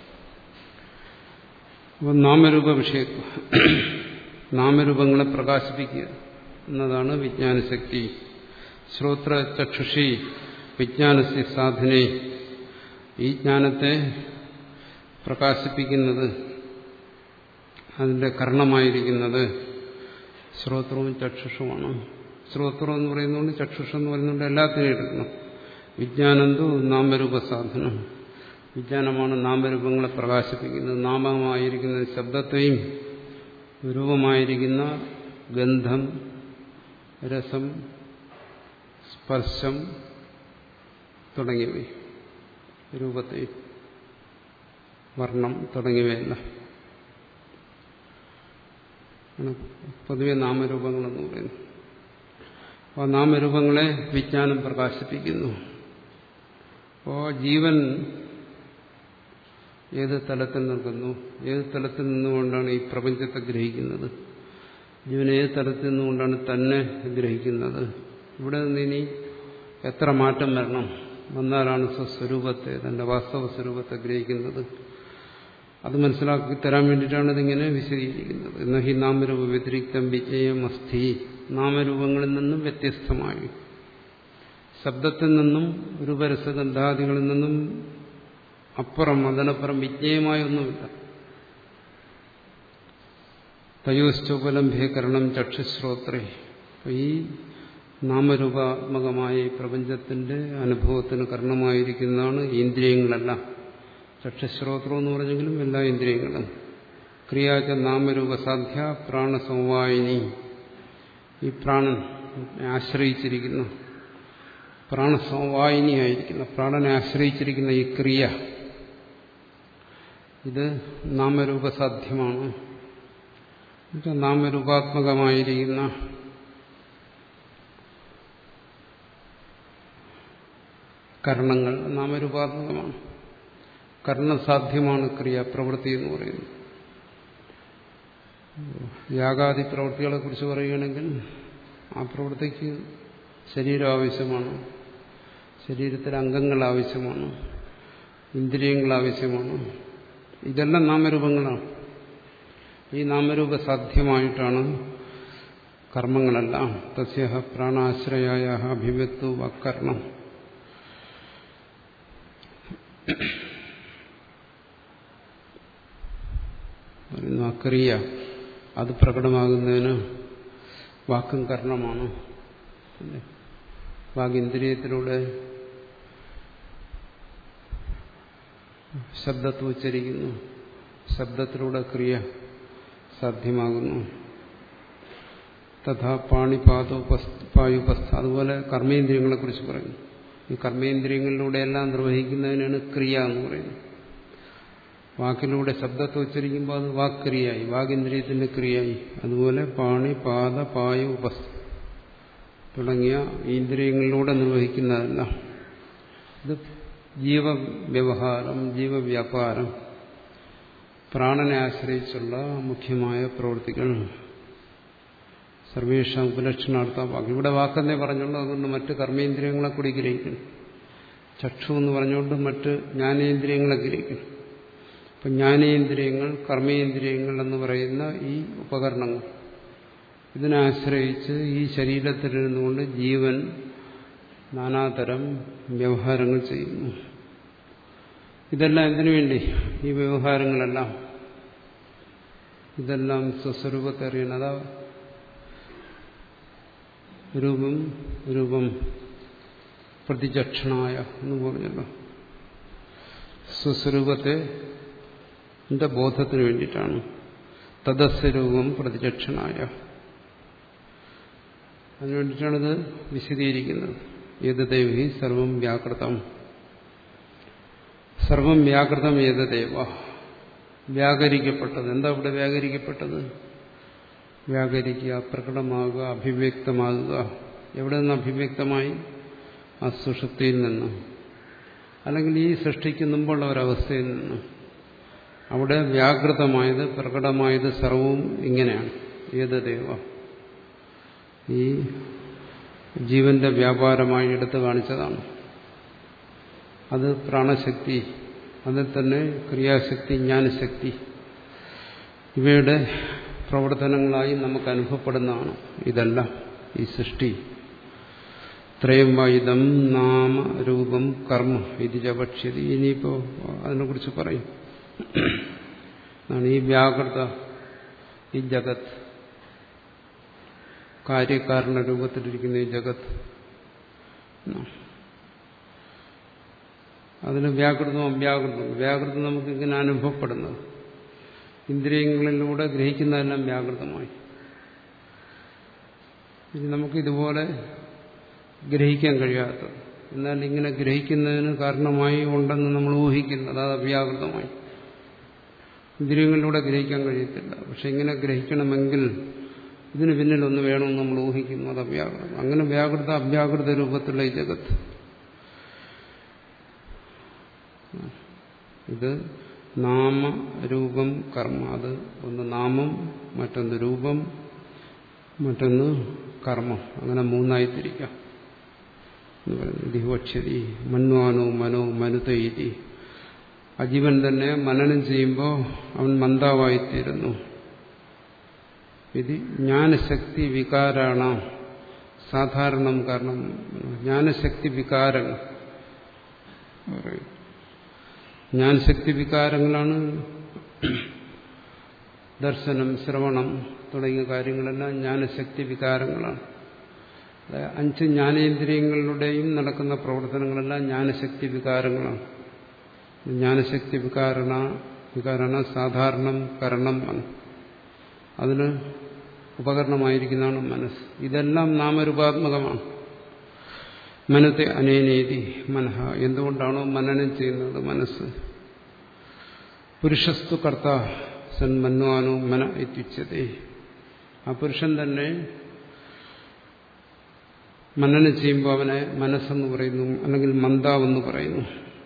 അപ്പോൾ നാമരൂപ വിഷയത്വം, നാമരൂപങ്ങളെ പ്രകാശിപ്പിക്കുക എന്നതാണ് വിജ്ഞാനശക്തി. ശ്രോത്ര ചക്ഷുഷി വിജ്ഞാനസ്യ സാധനെ, ഈ ജ്ഞാനത്തെ പ്രകാശിപ്പിക്കുന്നത്, അതിന്റെ കർണമായിരിക്കുന്നത് ശ്രോത്രവും ചക്ഷുഷുമാണ്. ശ്രോത്രം എന്ന് പറയുന്നതുകൊണ്ട് ചക്ഷുഷം എന്ന് പറയുന്നതുകൊണ്ട് എല്ലാത്തിനെയും എടുക്കണം. വിജ്ഞാനന്തു നാമരൂപ സാധനം, വിജ്ഞാനമാണ് നാമരൂപങ്ങളെ പ്രകാശിപ്പിക്കുന്നത്. നാമമായിരിക്കുന്ന ശബ്ദത്തെയും രൂപമായിരിക്കുന്ന ഗന്ധം, രസം, സ്പർശം തുടങ്ങിയവയും, രൂപത്തെയും വർണ്ണം തുടങ്ങിയവയല്ല പൊതുവെ നാമരൂപങ്ങളെന്ന് പറയുന്നു. അപ്പോൾ നാമരൂപങ്ങളെ വിജ്ഞാനം പ്രകാശിപ്പിക്കുന്നു. അപ്പോൾ ജീവൻ ഏത് തലത്തിൽ നിൽക്കുന്നു, ഏത് തലത്തിൽ നിന്നുകൊണ്ടാണ് ഈ പ്രപഞ്ചത്തെ ഗ്രഹിക്കുന്നത്, ജീവൻ ഏത് തലത്തിൽ നിന്നുകൊണ്ടാണ് തന്നെ ഗ്രഹിക്കുന്നത്, ഇവിടെ നിന്ന് ഇനി എത്ര മാറ്റം വരണം, വന്നാലാണ് സ്വസ്വരൂപത്തെ, തന്റെ വാസ്തവ സ്വരൂപത്തെ ഗ്രഹിക്കുന്നത്. അത് മനസ്സിലാക്കി തരാൻ വേണ്ടിയിട്ടാണ് ഇതിങ്ങനെ വിശദീകരിക്കുന്നത്. എന്ന ഹി നാമരൂപ വ്യതിരിക്തം വിജ്ഞേയം അസ്ഥി, നാമരൂപങ്ങളിൽ നിന്നും വ്യത്യസ്തമായി, ശബ്ദത്തിൽ നിന്നും രൂപരസഗന്ധാദികളിൽ നിന്നും അപ്പുറം, അതിനപ്പുറം വിജ്ഞേയമായ ഒന്നുമില്ല. തയോശ്ചോപലംഭ്യകരണം ചക്ഷുശ്രോത്രേ. ഈ നാമരൂപാത്മകമായ ഈ പ്രപഞ്ചത്തിന്റെ അനുഭവത്തിന് കാരണമായിരിക്കുന്നതാണ് ഇന്ദ്രിയങ്ങളെല്ലാം. ചക്ഷുശ്രോത്രം എന്ന് പറഞ്ഞെങ്കിലും എല്ലാ ഇന്ദ്രിയങ്ങളും. ക്രിയാച്ച നാമരൂപസാധ്യ പ്രാണസമവായിനി, ഈ പ്രാണൻ ആശ്രയിച്ചിരിക്കുന്ന, പ്രാണസമവായിനിയായിരിക്കുന്ന, പ്രാണനെ ആശ്രയിച്ചിരിക്കുന്ന ഈ ക്രിയ, ഇത് നാമരൂപസാധ്യമാണ്. നാമരൂപാത്മകമായിരിക്കുന്ന കരണങ്ങൾ നാമരൂപാത്മകമാണ്. കർണസാധ്യമാണ് ക്രിയ, പ്രവൃത്തി എന്ന് പറയുന്നത്. യാഗാദി പ്രവൃത്തികളെ കുറിച്ച് പറയുകയാണെങ്കിൽ ആ പ്രവൃത്തിക്ക് ശരീരം ആവശ്യമാണ്, ശരീരത്തിലെ അംഗങ്ങൾ ആവശ്യമാണ്, ഇന്ദ്രിയങ്ങൾ ആവശ്യമാണ്. ഇതെല്ലാം നാമരൂപങ്ങളാണ്. ഈ നാമരൂപ സാധ്യമായിട്ടാണ് കർമ്മങ്ങളെല്ലാം. തസ്യഹ പ്രാണാശ്രയായ അഭിവ്യക്തു അക്കർണം. അക്രിയ അത് പ്രകടമാകുന്നതിന് വാക്കും കർണമാണ്. വാഗിന്ദ്രിയത്തിലൂടെ ശബ്ദത്തെ ഉച്ചരിക്കുന്നു, ശബ്ദത്തിലൂടെ ക്രിയ സാധ്യമാകുന്നു. തഥാ പാണിപാദോപായുപസ്ഥ, അതുപോലെ കർമ്മേന്ദ്രിയങ്ങളെ കുറിച്ച് പറയുന്നു. ഈ കർമ്മേന്ദ്രിയങ്ങളിലൂടെയെല്ലാം നിർവഹിക്കുന്നതിനാണ് ക്രിയ എന്ന് പറയുന്നത്. വാക്കിലൂടെ ശബ്ദത്തെ ഉച്ചരിക്കുമ്പോൾ അത് വാക്ക്രിയായി, വാഗിന്ദ്രിയത്തിന്റെ ക്രിയയായി. അതുപോലെ പാണി, പാദ, പായ, ഉപസ്ഥ തുടങ്ങിയ ഇന്ദ്രിയങ്ങളിലൂടെ നിർവഹിക്കുന്നതല്ല. ഇത് ജീവവ്യവഹാരം, ജീവവ്യാപാരം, പ്രാണനെ ആശ്രയിച്ചുള്ള മുഖ്യമായ പ്രവൃത്തികൾ. സർവേഷാം ഉപലക്ഷണാർത്ഥ വാക്ക്, ഇവിടെ വാക്കെന്നേ പറഞ്ഞുള്ളൂ. അതുകൊണ്ട് മറ്റ് കർമ്മേന്ദ്രിയങ്ങളെ കൂടി ഗ്രഹിക്കണം. ചക്ഷു എന്ന് പറഞ്ഞുകൊണ്ട് മറ്റ് ജ്ഞാനേന്ദ്രിയങ്ങളെ ഗ്രഹിക്കണം. അപ്പം ജ്ഞാനേന്ദ്രിയങ്ങൾ, കർമ്മേന്ദ്രിയങ്ങൾ എന്ന് പറയുന്ന ഈ ഉപകരണങ്ങൾ, ഇതിനെ ആശ്രയിച്ച് ഈ ശരീരത്തിലിരുന്നുകൊണ്ട് ജീവൻ നാനാതരം വ്യവഹാരങ്ങൾ ചെയ്യുന്നു. ഇതെല്ലാം എന്തിനു വേണ്ടി? ഈ വ്യവഹാരങ്ങളെല്ലാം ഇതെല്ലാം സ്വസ്വരൂപത്തെ അറിയണം. അതാ രൂപം രൂപം പ്രതിചക്ഷണായ എന്ന് പറഞ്ഞല്ലോ. സ്വസ്വരൂപത്തെ എന്റെ ബോധത്തിന് വേണ്ടിയിട്ടാണ്. തദസ്വരൂപം പ്രതിചക്ഷണായ, അതിനുവേണ്ടിയിട്ടാണിത് വിശദീകരിക്കുന്നത്. ഏതദേവി സർവം വ്യാകൃതം, സർവം വ്യാകൃതം ഏതദേവ, വ്യാകരിക്കപ്പെട്ടത്. എന്താ ഇവിടെ വ്യാകരിക്കപ്പെട്ടത്? വ്യാകരിക്കുക, പ്രകടമാകുക, അഭിവ്യക്തമാകുക. എവിടെ നിന്ന് അഭിവ്യക്തമായി? ആ സുഷുപ്തിയിൽ നിന്ന്, അല്ലെങ്കിൽ ഈ സൃഷ്ടിക്ക് മുമ്പുള്ള ഒരവസ്ഥയിൽ നിന്ന്. അവിടെ വ്യാകൃതമായത്, പ്രകടമായത് സർവവും ഇങ്ങനെയാണ്. ഏതദേവ, ഈ ജീവന്റെ വ്യാപാരമായി എടുത്തു കാണിച്ചതാണ്. അത് പ്രാണശക്തി, അതിൽ തന്നെ ക്രിയാശക്തി, ജ്ഞാനശക്തി, ഇവയുടെ പ്രവർത്തനങ്ങളായി നമുക്ക് അനുഭവപ്പെടുന്നതാണ് ഇതെല്ലാം, ഈ സൃഷ്ടി. ത്രയം വൈദം നാമ രൂപം കർമ്മ ഇത് ചപക്ഷ്യതി. ഇനിയിപ്പോ അതിനെക്കുറിച്ച് പറയും. ഈ വ്യാകൃത, ഈ ജഗത്, കാര്യകാരണ രൂപത്തിലിരിക്കുന്ന ഈ ജഗത്ത്, അതിന് വ്യാകൃതവും അവ്യാകൃതവും. വ്യാകൃതം നമുക്ക് ഇങ്ങനെ അനുഭവപ്പെടുന്നത്, ഇന്ദ്രിയങ്ങളിലൂടെ ഗ്രഹിക്കുന്നതെല്ലാം വ്യാകൃതമായി. ഇനി നമുക്കിതുപോലെ ഗ്രഹിക്കാൻ കഴിയാത്തത്, എന്നാൽ ഇങ്ങനെ ഗ്രഹിക്കുന്നതിന് കാരണമായി ഉണ്ടെന്ന് നമ്മൾ ഊഹിക്കുന്നത്, അത് അവ്യാകൃതമായി. ഇന്ദ്രിയങ്ങളിലൂടെ ഗ്രഹിക്കാൻ കഴിയത്തില്ല. പക്ഷെ ഇങ്ങനെ ഗ്രഹിക്കണമെങ്കിൽ ഇതിന് പിന്നിലൊന്ന് വേണമെന്ന് നമ്മൾ ഊഹിക്കുന്നു, അത് അവ്യാകൃതം. അങ്ങനെ വ്യാകൃത അവ്യാകൃത രൂപത്തിലുള്ള ഈ ജഗത്ത്, ഇത് നാമ രൂപം കർമ്മ. അത് ഒന്ന് നാമം, മറ്റൊന്ന് രൂപം, മറ്റൊന്ന് കർമ്മം. അങ്ങനെ മൂന്നായി തിരിക്കാം. എന്ന് പറയുന്നു. ദിഹോക്ഷരി മന്വാനോ മനോ മനുതൈതി. അജീവൻ തന്നെ മനനം ചെയ്യുമ്പോൾ അവൻ മന്ദാവായിത്തീരുന്നു. ഇത് ജ്ഞാനശക്തി വികാരാണ് സാധാരണം. കാരണം ജ്ഞാനശക്തി വികാരങ്ങൾ ജ്ഞാനശക്തി വികാരങ്ങളാണ് ദർശനം, ശ്രവണം തുടങ്ങിയ കാര്യങ്ങളെല്ലാം ജ്ഞാനശക്തി വികാരങ്ങളാണ്. അഞ്ച് ജ്ഞാനേന്ദ്രിയങ്ങളുടെയും നടക്കുന്ന പ്രവർത്തനങ്ങളെല്ലാം ജ്ഞാനശക്തി വികാരങ്ങളാണ്. ജ്ഞാനശക്തി വികാരണ വികാരണ സാധാരണം കരണം അതിന് ഉപകരണമായിരിക്കുന്നതാണ് മനസ്സ്. ഇതെല്ലാം നാമരൂപാത്മകമാണ്. മനത്തെ അനേനേതി മനഃ. എന്തുകൊണ്ടാണോ മനനം ചെയ്യുന്നത് മനസ്സ്. പുരുഷസ്തു കർത്ത സൻ മന്വാനോ മന ഇത്യുച്യതേ. ആ പുരുഷൻ തന്നെ മനനം ചെയ്യുമ്പോൾ അവനെ മനസ്സെന്ന് പറയുന്നു, അല്ലെങ്കിൽ മന്ദാവെന്ന് പറയുന്നു.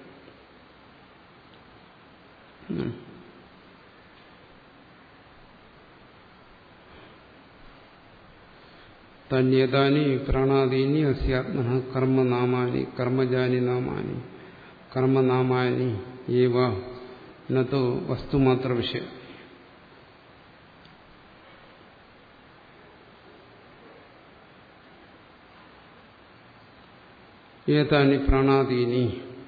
തന്യതാനി പ്രാണാദീനി അസ്യാത്മന കർമ്മനാമാനി കർമ്മജാനി നാമാനി കർമ്മനാമാനി ഏവ നതോ വസ്തുമാത്ര വിഷയം. ഏതാനി പ്രാണാദീനി.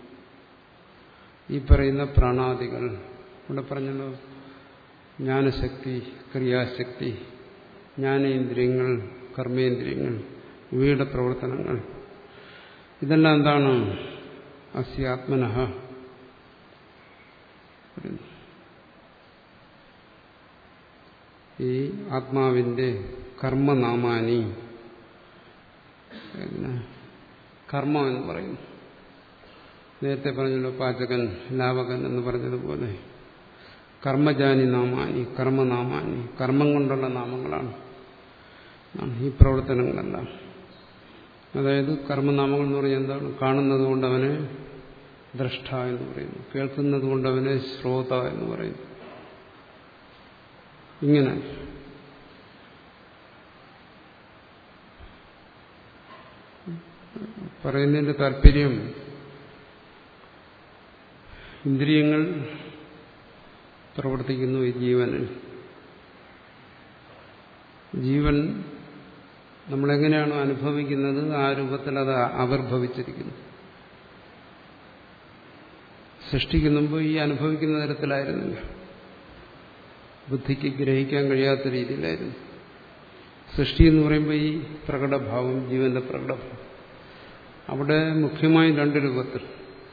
ഈ പറയുന്ന പ്രാണാദികൾ ഇവിടെ പറഞ്ഞല്ലോ. ജ്ഞാനശക്തി, ക്രിയാശക്തി, ജ്ഞാനേന്ദ്രിയങ്ങൾ, കർമ്മേന്ദ്രിയങ്ങൾ, ഇവയുടെ പ്രവർത്തനങ്ങൾ, ഇതെല്ലാം എന്താണ്? അസ്യാത്മനഃ. ഈ ആത്മാവിന്റെ കർമ്മനാമാനി. കർമ്മം എന്ന് പറയുന്നു. നേരത്തെ പറഞ്ഞല്ലോ പാചകൻ, ലാവകൻ എന്ന് പറഞ്ഞതുപോലെ കർമ്മജാനി നാമാനി കർമ്മനാമാനി. കർമ്മം കൊണ്ടുള്ള നാമങ്ങളാണ് ഈ പ്രവർത്തനങ്ങളെല്ലാം. അതായത് കർമ്മനാമങ്ങൾ എന്ന് പറഞ്ഞാൽ എന്താണ്? കാണുന്നത് കൊണ്ട് അവനെ ദ്രഷ്ട എന്ന് പറയുന്നു, കേൾക്കുന്നത് കൊണ്ട് അവനെ ശ്രോത എന്ന് പറയുന്നു. ഇങ്ങനെ പറയുന്നതിന്റെ താല്പര്യം ഇന്ദ്രിയങ്ങൾ പ്രവർത്തിക്കുന്നു ഈ ജീവനിൽ. ജീവൻ നമ്മളെങ്ങനെയാണോ അനുഭവിക്കുന്നത് ആ രൂപത്തിൽ അത് ആവിർഭവിച്ചിരിക്കുന്നു. സൃഷ്ടിക്കുമ്പോൾ ഈ അനുഭവിക്കുന്ന തരത്തിലായിരുന്നില്ല. ബുദ്ധിക്ക് ഗ്രഹിക്കാൻ കഴിയാത്ത രീതിയിലായിരുന്നു. സൃഷ്ടി എന്ന് പറയുമ്പോൾ ഈ പ്രകടഭാവം, ജീവന്റെ പ്രകടഭാവം, അവിടെ മുഖ്യമായും രണ്ട് രൂപത്തിൽ.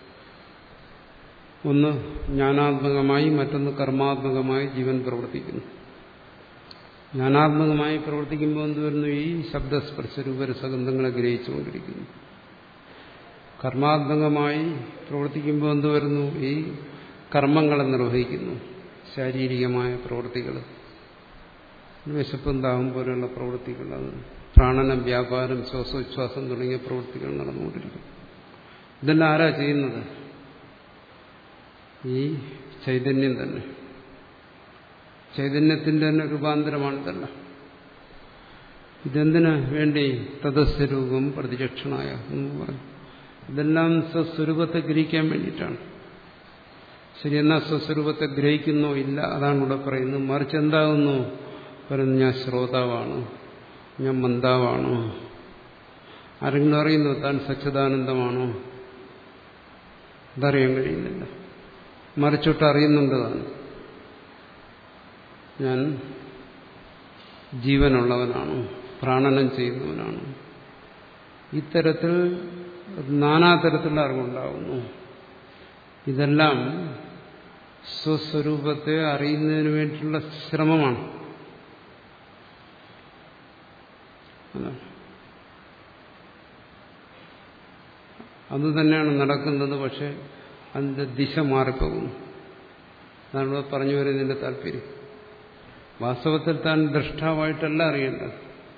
ഒന്ന് ജ്ഞാനാത്മകമായി, മറ്റൊന്ന് കർമാത്മകമായി ജീവൻ പ്രവർത്തിക്കുന്നു. ജ്ഞാനാത്മകമായി പ്രവർത്തിക്കുമ്പോൾ എന്ത് വരുന്നു? ഈ ശബ്ദസ്പർശ രൂപരസഗന്ധങ്ങളെ ഗ്രഹിച്ചുകൊണ്ടിരിക്കുന്നു. കർമാത്മകമായി പ്രവർത്തിക്കുമ്പോൾ എന്ത് വരുന്നു? ഈ കർമ്മങ്ങളെ നിർവഹിക്കുന്നു. ശാരീരികമായ പ്രവൃത്തികൾ, വിശപ്പും ദാഹം പോലെയുള്ള പ്രവൃത്തികൾ, അത് പ്രാണനം, വ്യാപാരം, ശ്വാസോച്ഛ്വാസം തുടങ്ങിയ പ്രവൃത്തികൾ നടന്നുകൊണ്ടിരിക്കും. ഇതെല്ലാം ആരാ ചെയ്യുന്നത്? ഈ ചൈതന്യം തന്നെ. ചൈതന്യത്തിന്റെ തന്നെ രൂപാന്തരമാണ് ഇതെല്ലാം. ഇതെന്തിനു വേണ്ടി? തദസ്വരൂപം പ്രതിചക്ഷണായ എന്ന് പറഞ്ഞു. ഇതെല്ലാം സ്വസ്വരൂപത്തെ ഗ്രഹിക്കാൻ വേണ്ടിയിട്ടാണ്. ശരി, എന്നാൽ സ്വസ്വരൂപത്തെ ഗ്രഹിക്കുന്നോ? ഇല്ല. അതാണ് ഇവിടെ പറയുന്നത്. മറിച്ച് എന്താകുന്നു? പറയുന്നു ഞാൻ ശ്രോതാവാണ്, ഞാൻ മന്ദാവാണോ? ആരെങ്കിലും അറിയുന്നു താൻ സച്ചിദാനന്ദമാണോ? അതറിയാൻ കഴിയുന്നില്ല. മറിച്ചൊട്ട് അറിയുന്നുണ്ട് താൻ ഞാൻ ജീവനുള്ളവനാണ്, പ്രാണനം ചെയ്യുന്നവനാണ്. ഇത്തരത്തിൽ നാനാതരത്തിലുള്ള അറിവുണ്ടാകുന്നു. ഇതെല്ലാം സ്വസ്വരൂപത്തെ അറിയുന്നതിന് വേണ്ടിയിട്ടുള്ള ശ്രമമാണ്. അത് തന്നെയാണ് നടക്കുന്നത്. പക്ഷെ അതിന്റെ ദിശ മാറിപ്പോകുന്നു. അതാണ് ഇവിടെ പറഞ്ഞു വരുന്നതിന്റെ താല്പര്യം. വാസ്തവത്തിൽ താൻ ദ്രഷ്ടാവായിട്ടല്ല അറിയേണ്ടത്.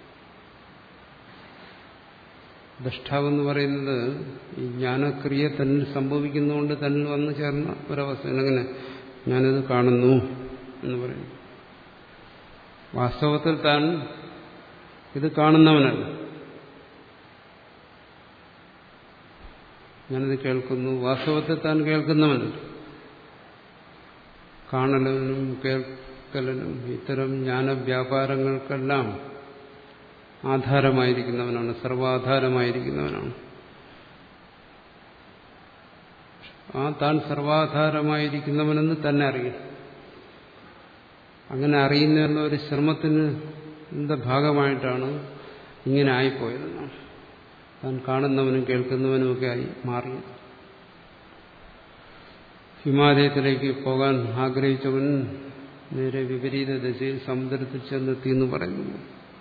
ദ്രഷ്ടാവെന്ന് പറയുന്നത് ഈ ജ്ഞാനക്രിയ തന്നിൽ സംഭവിക്കുന്നതുകൊണ്ട് തന്നിൽ വന്നു ചേർന്ന ഒരവസ്ഥ. എങ്ങനെ ഞാനിത് കാണുന്നു എന്ന് പറയുന്നു. വാസ്തവത്തിൽ താൻ ഇത് കാണുന്നവനല്ല. ഞാനിത് കേൾക്കുന്നു. വാസ്തവത്തിൽ താൻ കേൾക്കുന്നവനല്ല. കാണലിനും കേൾക്കലിനും ഇത്തരം ജ്ഞാനവ്യാപാരങ്ങൾക്കെല്ലാം ആധാരമായിരിക്കുന്നവനാണ്, സർവാധാരമായിരിക്കുന്നവനാണ്. ആ താൻ സർവാധാരമായിരിക്കുന്നവനെന്ന് തന്നെ അറിയും. അങ്ങനെ അറിയുന്ന ഒരു ശ്രമത്തിന് ഇതിന്റെ ഭാഗമായിട്ടാണ് ഇങ്ങനെ ആയിപ്പോയതെന്നാണ്. താൻ കാണുന്നവനും കേൾക്കുന്നവനുമൊക്കെ ആയി മാറി. ഹിമാലയത്തിലേക്ക് പോകാൻ ആഗ്രഹിച്ചവൻ നേരെ വിപരീത ദശയിൽ സമുദ്രത്തിൽ ചെന്നെത്തി എന്ന് പറയുന്നു.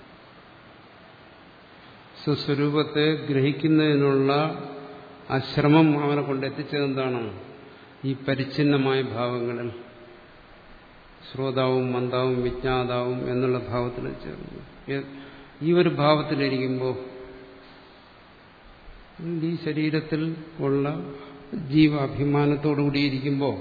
സ്വസ്വരൂപത്തെ ഗ്രഹിക്കുന്നതിനുള്ള ആ ശ്രമം അവനെ കൊണ്ടെത്തിച്ചതെന്താണ്? ഈ പരിച്ഛിന്നമായ ഭാവങ്ങളിൽ ശ്രോതാവും മന്ദാവും വിജ്ഞാതാവും എന്നുള്ള ഭാവത്തിൽ ചേർന്നു. ഈ ഒരു ഭാവത്തിലിരിക്കുമ്പോൾ ഈ ശരീരത്തിൽ ഉള്ള ജീവാഭിമാനത്തോടുകൂടിയിരിക്കുമ്പോൾ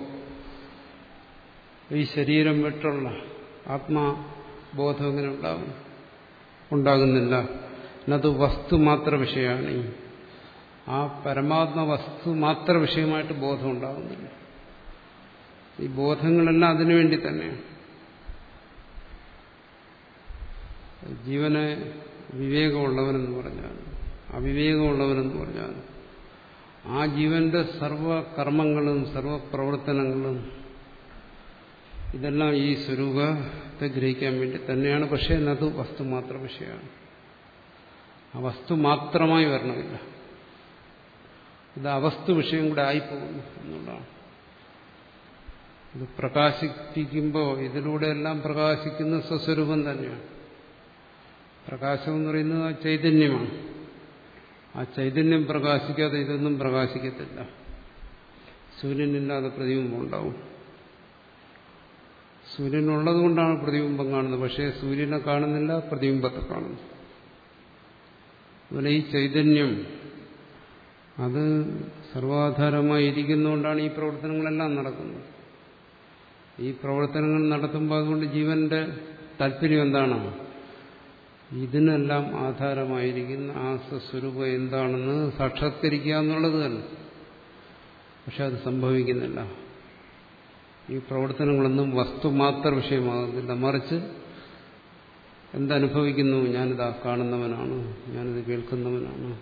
ഈ ശരീരം വിട്ടുള്ള ആത്മാബോധം എങ്ങനെ ഉണ്ടാകും? ഉണ്ടാകുന്നില്ല. എന്നത് വസ്തു മാത്ര വിഷയമാണ്. ആ പരമാത്മ വസ്തു മാത്ര വിഷയമായിട്ട് ബോധം ഉണ്ടാകുന്നില്ല. ഈ ബോധങ്ങളെല്ലാം അതിനുവേണ്ടി തന്നെയാണ്. ജീവനെ വിവേകമുള്ളവനെന്ന് പറഞ്ഞാൽ, അവിവേകമുള്ളവനെന്ന് പറഞ്ഞാൽ, ആ ജീവന്റെ സർവകർമ്മങ്ങളും സർവപ്രവർത്തനങ്ങളും ഇതെല്ലാം ഈ സ്വരൂപത്തെ ഗ്രഹിക്കാൻ വേണ്ടി തന്നെയാണ്. പക്ഷേ അത് വസ്തു മാത്ര വിഷയമാണ്. ആ വസ്തു മാത്രമായി വരണമില്ല. ഇത് അവസ്തു വിഷയം കൂടെ ആയിപ്പോകുന്നു എന്നുള്ളതാണ്. ഇത് പ്രകാശിപ്പിക്കുമ്പോൾ ഇതിലൂടെയെല്ലാം പ്രകാശിക്കുന്ന സ്വസ്വരൂപം തന്നെയാണ്. പ്രകാശം എന്ന് പറയുന്നത് ആ ചൈതന്യമാണ്. ആ ചൈതന്യം പ്രകാശിക്കാതെ ഇതൊന്നും പ്രകാശിക്കത്തില്ല. സൂര്യനില്ലാതെ പ്രതിബിംബം ഉണ്ടാവും. സൂര്യനുള്ളത് കൊണ്ടാണ് പ്രതിബിംബം കാണുന്നത്. പക്ഷേ സൂര്യനെ കാണുന്നില്ല, പ്രതിബിംബത്തെ കാണുന്നു. അതുപോലെ ഈ ചൈതന്യം അത് സർവാധാരമായി ഇരിക്കുന്നതുകൊണ്ടാണ് ഈ പ്രവർത്തനങ്ങളെല്ലാം നടക്കുന്നത്. ഈ പ്രവർത്തനങ്ങൾ നടത്തുമ്പോൾ അതുകൊണ്ട് ജീവന്റെ താല്പര്യം എന്താണ്? ഇതിനെല്ലാം ആധാരമായിരിക്കുന്ന ആ സ്വസ്വരൂപം എന്താണെന്ന് സാക്ഷാത്കരിക്കുക എന്നുള്ളത് തന്നെ. പക്ഷെ അത് സംഭവിക്കുന്നില്ല. ഈ പ്രവർത്തനങ്ങളൊന്നും വസ്തുമാത്ര വിഷയമാകുന്നില്ല. മറിച്ച് എന്തനുഭവിക്കുന്നു? ഞാനിതാ കാണുന്നവനാണ്, ഞാനിത് കേൾക്കുന്നവനാണ്.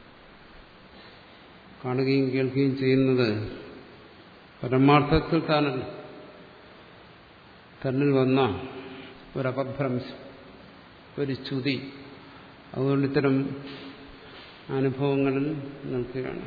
കാണുകയും കേൾക്കുകയും ചെയ്യുന്നത് പരമാർത്ഥത്തിൽ താനല്ല, തന്നിൽ വന്ന ഒരപഭ്രംശം, ഒരു ചുതി. അതുകൊണ്ട് ഇത്തരം അനുഭവങ്ങളിൽ നിൽക്കുകയാണ്.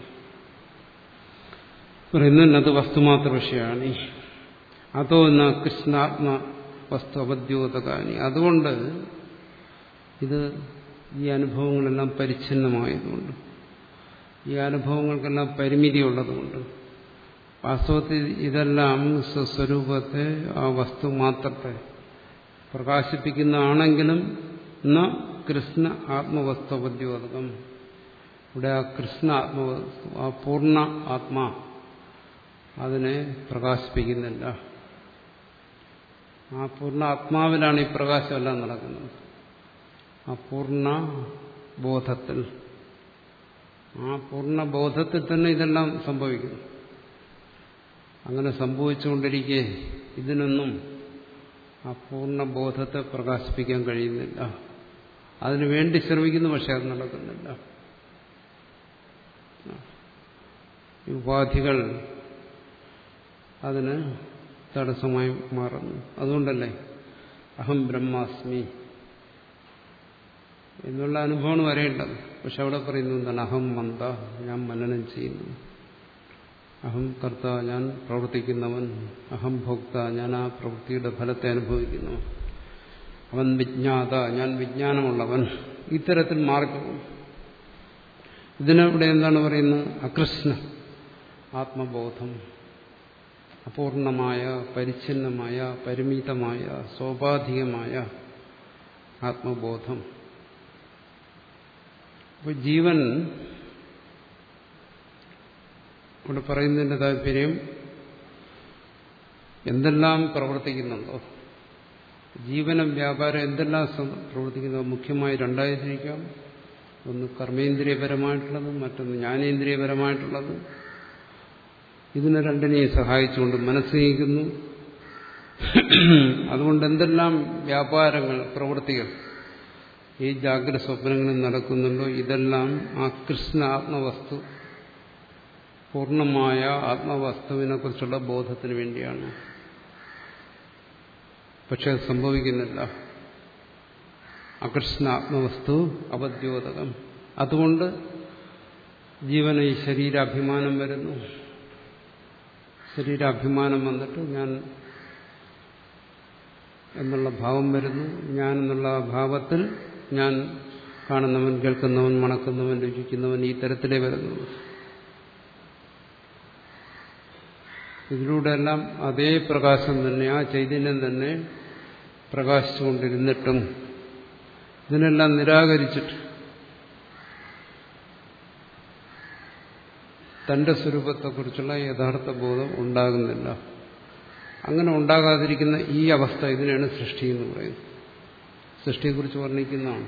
പറയുന്നത് വസ്തുമാത്ര വിഷയമാണ്. അതോ ന കൃഷ്ണാത്മ വസ്തു അപദ്യോതകാനി. അതുകൊണ്ട് ഇത് ഈ അനുഭവങ്ങളെല്ലാം പരിച്ഛിന്നമായതുകൊണ്ട്, ഈ അനുഭവങ്ങൾക്കെല്ലാം പരിമിതി ഉള്ളതുകൊണ്ട്, വാസ്തവത്തിൽ ഇതെല്ലാം സ്വസ്വരൂപത്തെ, ആ വസ്തു മാത്രത്തെ പ്രകാശിപ്പിക്കുന്നതാണെങ്കിലും ന കൃഷ്ണ ആത്മവസ്തുപദ്യോതകം. ഇവിടെ ആ കൃഷ്ണ ആത്മവസ്തു, ആ പൂർണ്ണ ആത്മാ, അതിനെ പ്രകാശിപ്പിക്കുന്നില്ല. ആ പൂർണ്ണ ആത്മാവിലാണ് ഈ പ്രകാശമെല്ലാം നടക്കുന്നത്. ആ പൂർണ്ണ ബോധത്തിൽ, ആ പൂർണ്ണ ബോധത്തിൽ തന്നെ ഇതെല്ലാം സംഭവിക്കുന്നു. അങ്ങനെ സംഭവിച്ചുകൊണ്ടിരിക്കെ ഇതിനൊന്നും ആ പൂർണ്ണ ബോധത്തെ പ്രകാശിപ്പിക്കാൻ കഴിയുന്നില്ല. അതിനു വേണ്ടി ശ്രമിക്കുന്നു, പക്ഷെ അത് നടക്കുന്നില്ല. ഉപാധികൾ അതിന് തടസ്സമായി മാറുന്നു. അതുകൊണ്ടല്ലേ അഹം ബ്രഹ്മാസ്മി എന്നുള്ള അനുഭവമാണ് വരേണ്ടത്. പക്ഷെ അവിടെ പറയുന്നത് എന്താണ്? അഹം മന്ദ, ഞാൻ മനനം ചെയ്യുന്നു. അഹം കർത്ത, ഞാൻ പ്രവർത്തിക്കുന്നവൻ. അഹം ഭോക്ത, ഞാൻ ആ പ്രവൃത്തിയുടെ ഫലത്തെ അനുഭവിക്കുന്നു. അവൻ വിജ്ഞാത, ഞാൻ വിജ്ഞാനമുള്ളവൻ. ഇത്തരത്തിൽ മാറിപ്പോകും. ഇതിനിവിടെ എന്താണ് പറയുന്നത്? അകൃഷ്ണ ആത്മബോധം, അപൂർണമായ, പരിച്ഛിന്നമായ, പരിമിതമായ, സോപാധികമായ ആത്മബോധം. അപ്പോൾ ജീവൻ ഇവിടെ പറയുന്നതിന്റെ താല്പര്യം, എന്തെല്ലാം പ്രവർത്തിക്കുന്നുണ്ടോ, ജീവനം വ്യാപാരം എന്തെല്ലാം പ്രവർത്തിക്കുന്നതോ, മുഖ്യമായി രണ്ടായിരിക്കാം. ഒന്ന് കർമ്മേന്ദ്രിയപരമായിട്ടുള്ളത്, മറ്റൊന്ന് ജ്ഞാനേന്ദ്രിയപരമായിട്ടുള്ളത്. ഇതിനെ രണ്ടിനെയും സഹായിച്ചുകൊണ്ട് മനസ്സ് നീക്കുന്നു. അതുകൊണ്ട് എന്തെല്ലാം വ്യാപാരങ്ങൾ, പ്രവൃത്തികൾ ഈ ജാഗ്രത സ്വപ്നങ്ങളിൽ നടക്കുന്നുണ്ടോ ഇതെല്ലാം ആ കൃഷ്ണ ആത്മവസ്തു, പൂർണ്ണമായ ആത്മവസ്തുവിനെ കുറിച്ചുള്ള ബോധത്തിന് വേണ്ടിയാണ്. പക്ഷെ അത് സംഭവിക്കുന്നില്ല. അകൃഷ്ണ ആത്മവസ്തു അപദ്യോതകം. അതുകൊണ്ട് ജീവന് ഈ ശരീരാഭിമാനം വരുന്നു. ശരീരാഭിമാനം വന്നിട്ട് ഞാൻ എന്നുള്ള ഭാവം വരുന്നു. ഞാൻ എന്നുള്ള ഭാവത്തിൽ ഞാൻ കാണുന്നവൻ, കേൾക്കുന്നവൻ, മണക്കുന്നവൻ, രുചിക്കുന്നവൻ, ഈ തരത്തിലേ വരുന്നു. ഇതിലൂടെയെല്ലാം അതേ പ്രകാശം തന്നെ, ആ ചൈതന്യം തന്നെ പ്രകാശിച്ചുകൊണ്ടിരുന്നിട്ടും ഇതിനെല്ലാം നിരാകരിച്ചിട്ട് തന്റെ സ്വരൂപത്തെക്കുറിച്ചുള്ള യഥാർത്ഥ ബോധം ഉണ്ടാകുന്നില്ല. അങ്ങനെ ഉണ്ടാകാതിരിക്കുന്ന ഈ അവസ്ഥ, ഇതിനാണ് സൃഷ്ടി എന്ന് പറയുന്നത്. സൃഷ്ടിയെക്കുറിച്ച് വർണ്ണിക്കുന്നതാണ്.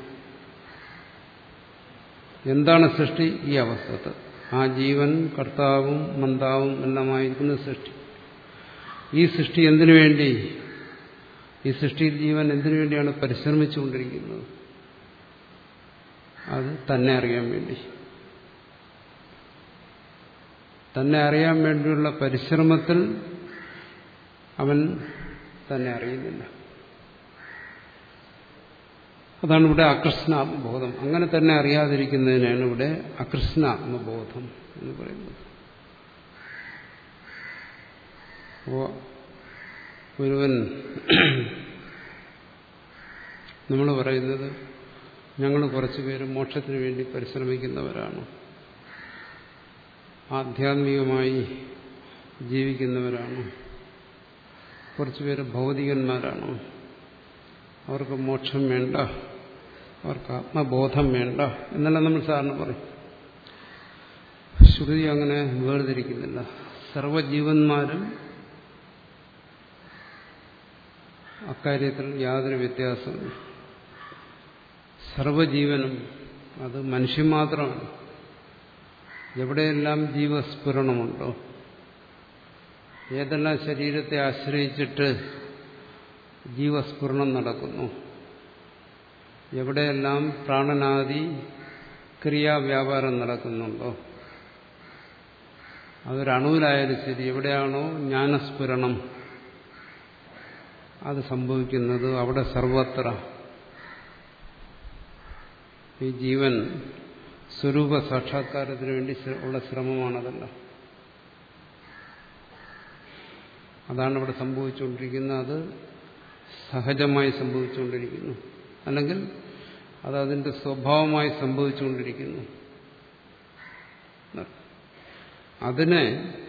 എന്താണ് സൃഷ്ടി? ഈ അവസ്ഥ. ആ ജീവൻ കർത്താവും മന്ദാവും എല്ലാമായിരിക്കുന്ന സൃഷ്ടി. ഈ സൃഷ്ടി എന്തിനു വേണ്ടി? ഈ സൃഷ്ടിയിൽ ജീവൻ എന്തിനു വേണ്ടിയാണ് പരിശ്രമിച്ചുകൊണ്ടിരിക്കുന്നത്? അത് തന്നെ അറിയാൻ വേണ്ടി. തന്നെ അറിയാൻ വേണ്ടിയുള്ള പരിശ്രമത്തിൽ അവൻ തന്നെ അറിയുന്നില്ല. അതാണ് ഇവിടെ അകൃഷ്ണാത്മബോധം. അങ്ങനെ തന്നെ അറിയാതിരിക്കുന്നതിനാണ് ഇവിടെ അകൃഷ്ണാത്മബോധം എന്ന് പറയുന്നത്. അപ്പോ ഒരുവൻ, നമ്മൾ പറയുന്നത് ഞങ്ങൾ കുറച്ചുപേര് മോക്ഷത്തിന് വേണ്ടി പരിശ്രമിക്കുന്നവരാണ്, ആധ്യാത്മികമായി ജീവിക്കുന്നവരാണ്, കുറച്ചുപേര് ഭൗതികന്മാരാണ്, അവർക്ക് മോക്ഷം വേണ്ട, അവർക്ക് ആത്മബോധം വേണ്ട എന്നെല്ലാം നമ്മൾ സാറിന് പറയും. ശ്രുതി അങ്ങനെ വേർതിരിക്കുന്നില്ല. സർവ്വജീവന്മാരും അക്കാര്യത്തിൽ യാതൊരു വ്യത്യാസമില്ല. സർവ്വജീവനും, അത് മനുഷ്യൻ മാത്രമാണ്. എവിടെയെല്ലാം ജീവസ്ഫുരണമുണ്ടോ, ഏതെല്ലാം ശരീരത്തെ ആശ്രയിച്ചിട്ട് ജീവസ്ഫുരണം നടക്കുന്നു, എവിടെയെല്ലാം പ്രാണനാദി ക്രിയാവ്യാപാരം നടക്കുന്നുണ്ടോ, അതൊരണുവിലായാലും ശരി, എവിടെയാണോ ജ്ഞാനസ്ഫുരണം അത് സംഭവിക്കുന്നത് അവിടെ സർവത്ര ഈ ജീവൻ സ്വരൂപ സാക്ഷാത്കാരത്തിന് വേണ്ടി ഉള്ള ശ്രമമാണതല്ല. അതാണ് ഇവിടെ സംഭവിച്ചുകൊണ്ടിരിക്കുന്നത്. അത് സഹജമായി സംഭവിച്ചുകൊണ്ടിരിക്കുന്നു, അല്ലെങ്കിൽ അത് അതിന്റെ സ്വഭാവമായി സംഭവിച്ചുകൊണ്ടിരിക്കുന്നു. അതിനെ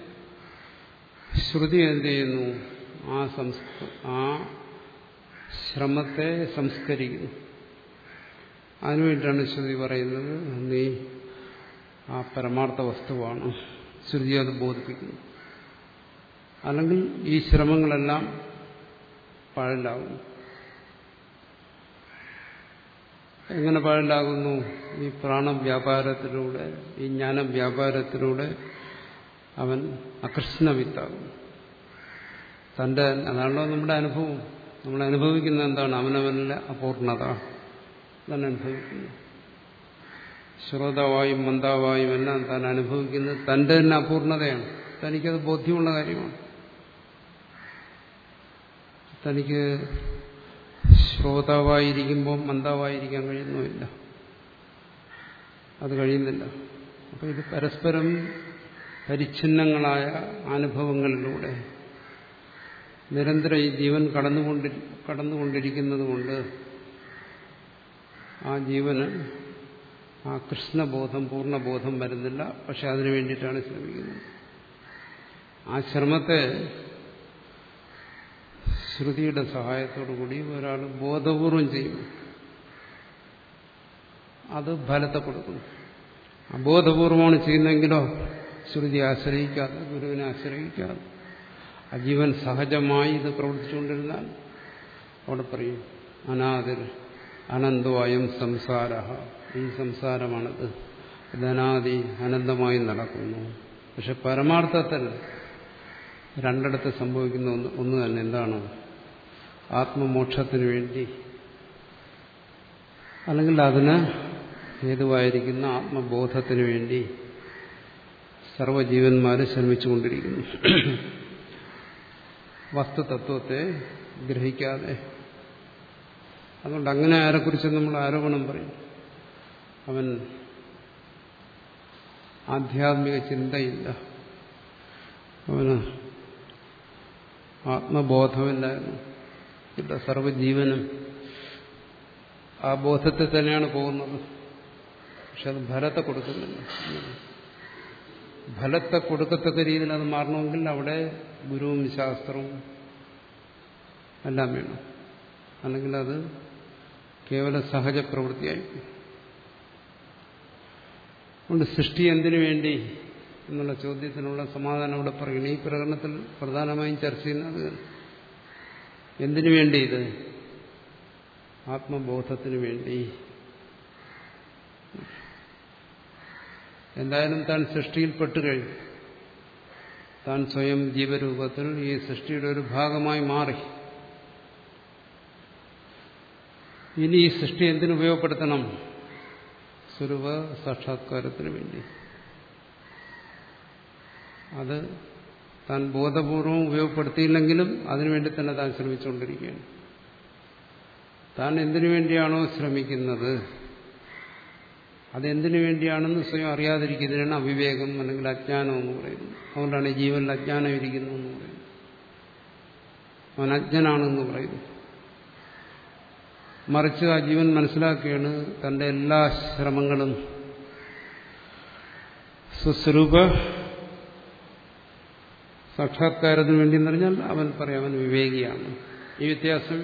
ശ്രുതി എന്ത് ചെയ്യുന്നു? ആ ആ ശ്രമത്തെ സംസ്കരിക്കുന്നു. അതിനുവേണ്ടിയാണ് ശ്രുതി പറയുന്നത് നീ ആ പരമാർത്ഥ വസ്തുവാണ്. ശ്രുതി അത് ബോധിപ്പിക്കുന്നു. അല്ലെങ്കിൽ ഈ ശ്രമങ്ങളെല്ലാം പാഴലാകും. എങ്ങനെ പാഴലാകുന്നു? ഈ പ്രാണവ്യാപാരത്തിലൂടെ, ഈ ജ്ഞാനവ്യാപാരത്തിലൂടെ അവൻ അകൃഷ്ണവിത്താകുന്നു. തന്റെ, അതാണല്ലോ നമ്മുടെ അനുഭവം. നമ്മൾ അനുഭവിക്കുന്നത് എന്താണ്? അവനവനിലെ അപൂർണത താൻ അനുഭവിക്കുന്നു. ശ്രോതാവായും മന്ദാവായും എല്ലാം താൻ അനുഭവിക്കുന്നത് തന്റെ തന്നെ അപൂർണതയാണ്. തനിക്കത് ബോധ്യമുള്ള കാര്യമാണ്. തനിക്ക് ശ്രോതാവായിരിക്കുമ്പോൾ മന്ദാവായിരിക്കാൻ കഴിയുന്നുമില്ല, അത് കഴിയുന്നില്ല. അപ്പോൾ ഇത് പരസ്പരം പരിച്ഛിന്നങ്ങളായ അനുഭവങ്ങളിലൂടെ നിരന്തരം ഈ ജീവൻ കടന്നുകൊണ്ടി കടന്നുകൊണ്ടിരിക്കുന്നത് കൊണ്ട് ആ ജീവന് ആ കൃഷ്ണബോധം, പൂർണ്ണബോധം വരുന്നില്ല. പക്ഷെ അതിനു വേണ്ടിയിട്ടാണ് ശ്രമിക്കുന്നത്. ആ ശ്രമത്തെ ശ്രുതിയുടെ സഹായത്തോടുകൂടി ഒരാൾ ബോധപൂർവം ചെയ്യും. അത് ഫലത്തെ കൊടുക്കുന്നു. അബോധപൂർവമാണ് ചെയ്യുന്നതെങ്കിലോ ശ്രുതി ആശ്രയിക്കാതെ, ഗുരുവിനെ ആശ്രയിക്കാതെ ആ ജീവൻ സഹജമായി ഇത് പ്രവർത്തിച്ചുകൊണ്ടിരുന്നാൽ അവിടെ പറയും അനാദിർ അനന്തോ അയം സംസാര, ഈ സംസാരമാണിത്, ധനാദി അനന്തമായി നടക്കുന്നു. പക്ഷെ പരമാർത്ഥത്തിൽ രണ്ടിടത്ത് സംഭവിക്കുന്ന ഒന്ന് ഒന്ന് തന്നെ. എന്താണ്? ആത്മമോക്ഷത്തിന് വേണ്ടി അല്ലെങ്കിൽ അതിന് ഹേതുവായിരിക്കുന്ന ആത്മബോധത്തിന് വേണ്ടി സർവ്വജീവന്മാർ ശ്രമിച്ചുകൊണ്ടിരിക്കുന്നു. വസ്തുതത്വത്തെ ഗ്രഹിക്കാതെ. അതുകൊണ്ട് അങ്ങനെ ആരെക്കുറിച്ച് നമ്മൾ ആരോപണം പറയും? അവൻ ആധ്യാത്മിക ചിന്തയില്ല, അവന് ആത്മബോധമില്ലായിരുന്നു. ഇല്ല, സർവ്വജീവനും ആ ബോധത്തെ തന്നെയാണ് പോകുന്നത്. പക്ഷെ അത് ഫലത്തെ കൊടുക്കുന്നില്ല. ഫലത്തെ കൊടുക്കത്തക്ക രീതിയിൽ അത് മാറണമെങ്കിൽ അവിടെ ഗുരുവും ശാസ്ത്രവും എല്ലാം വേണം. അല്ലെങ്കിൽ അത് കേവല സഹജ പ്രവൃത്തിയായിരിക്കും. അതുകൊണ്ട് സൃഷ്ടി എന്തിനു വേണ്ടി എന്നുള്ള ചോദ്യത്തിനുള്ള സമാധാനം ഇവിടെ പറയുന്നത്. ഈ പ്രകടനത്തിൽ പ്രധാനമായും ചർച്ച ചെയ്യുന്നത് എന്തിനു വേണ്ടി? ഇത് ആത്മബോധത്തിന് വേണ്ടി. എന്തായാലും താൻ സൃഷ്ടിയിൽപ്പെട്ടു കഴിഞ്ഞു. താൻ സ്വയം ജീവരൂപത്തിൽ ഈ സൃഷ്ടിയുടെ ഒരു ഭാഗമായി മാറി. ഇനി ഈ സൃഷ്ടി എന്തിനുപയോഗപ്പെടുത്തണം? സ്വരൂപ സാക്ഷാത്കാരത്തിന് വേണ്ടി. അത് താൻ ബോധപൂർവം ഉപയോഗപ്പെടുത്തിയില്ലെങ്കിലും അതിനുവേണ്ടി തന്നെ താൻ ശ്രമിച്ചുകൊണ്ടിരിക്കുകയാണ്. താൻ എന്തിനു വേണ്ടിയാണോ ശ്രമിക്കുന്നത്, അതെന്തിനു വേണ്ടിയാണെന്ന് സ്വയം അറിയാതിരിക്കുന്നതിനാണ് അവിവേകം അല്ലെങ്കിൽ അജ്ഞാനം എന്ന് പറയുന്നത്. അതുകൊണ്ടാണ് ഈ ജീവനിൽ അജ്ഞാനം ഇരിക്കുന്നു എന്ന് പറയുന്നത്. അവൻ അജ്ഞനാണെന്ന് പറയുന്നു. മറിച്ച് ആ ജീവൻ മനസ്സിലാക്കുകയാണ് തന്റെ എല്ലാ ശ്രമങ്ങളും സ്വസ്വരൂപ സാക്ഷാത്കാരത്തിന് വേണ്ടി എന്ന് പറഞ്ഞാൽ അവൻ പറയാം അവൻ വിവേകിയാണ്. ഈ വ്യത്യാസം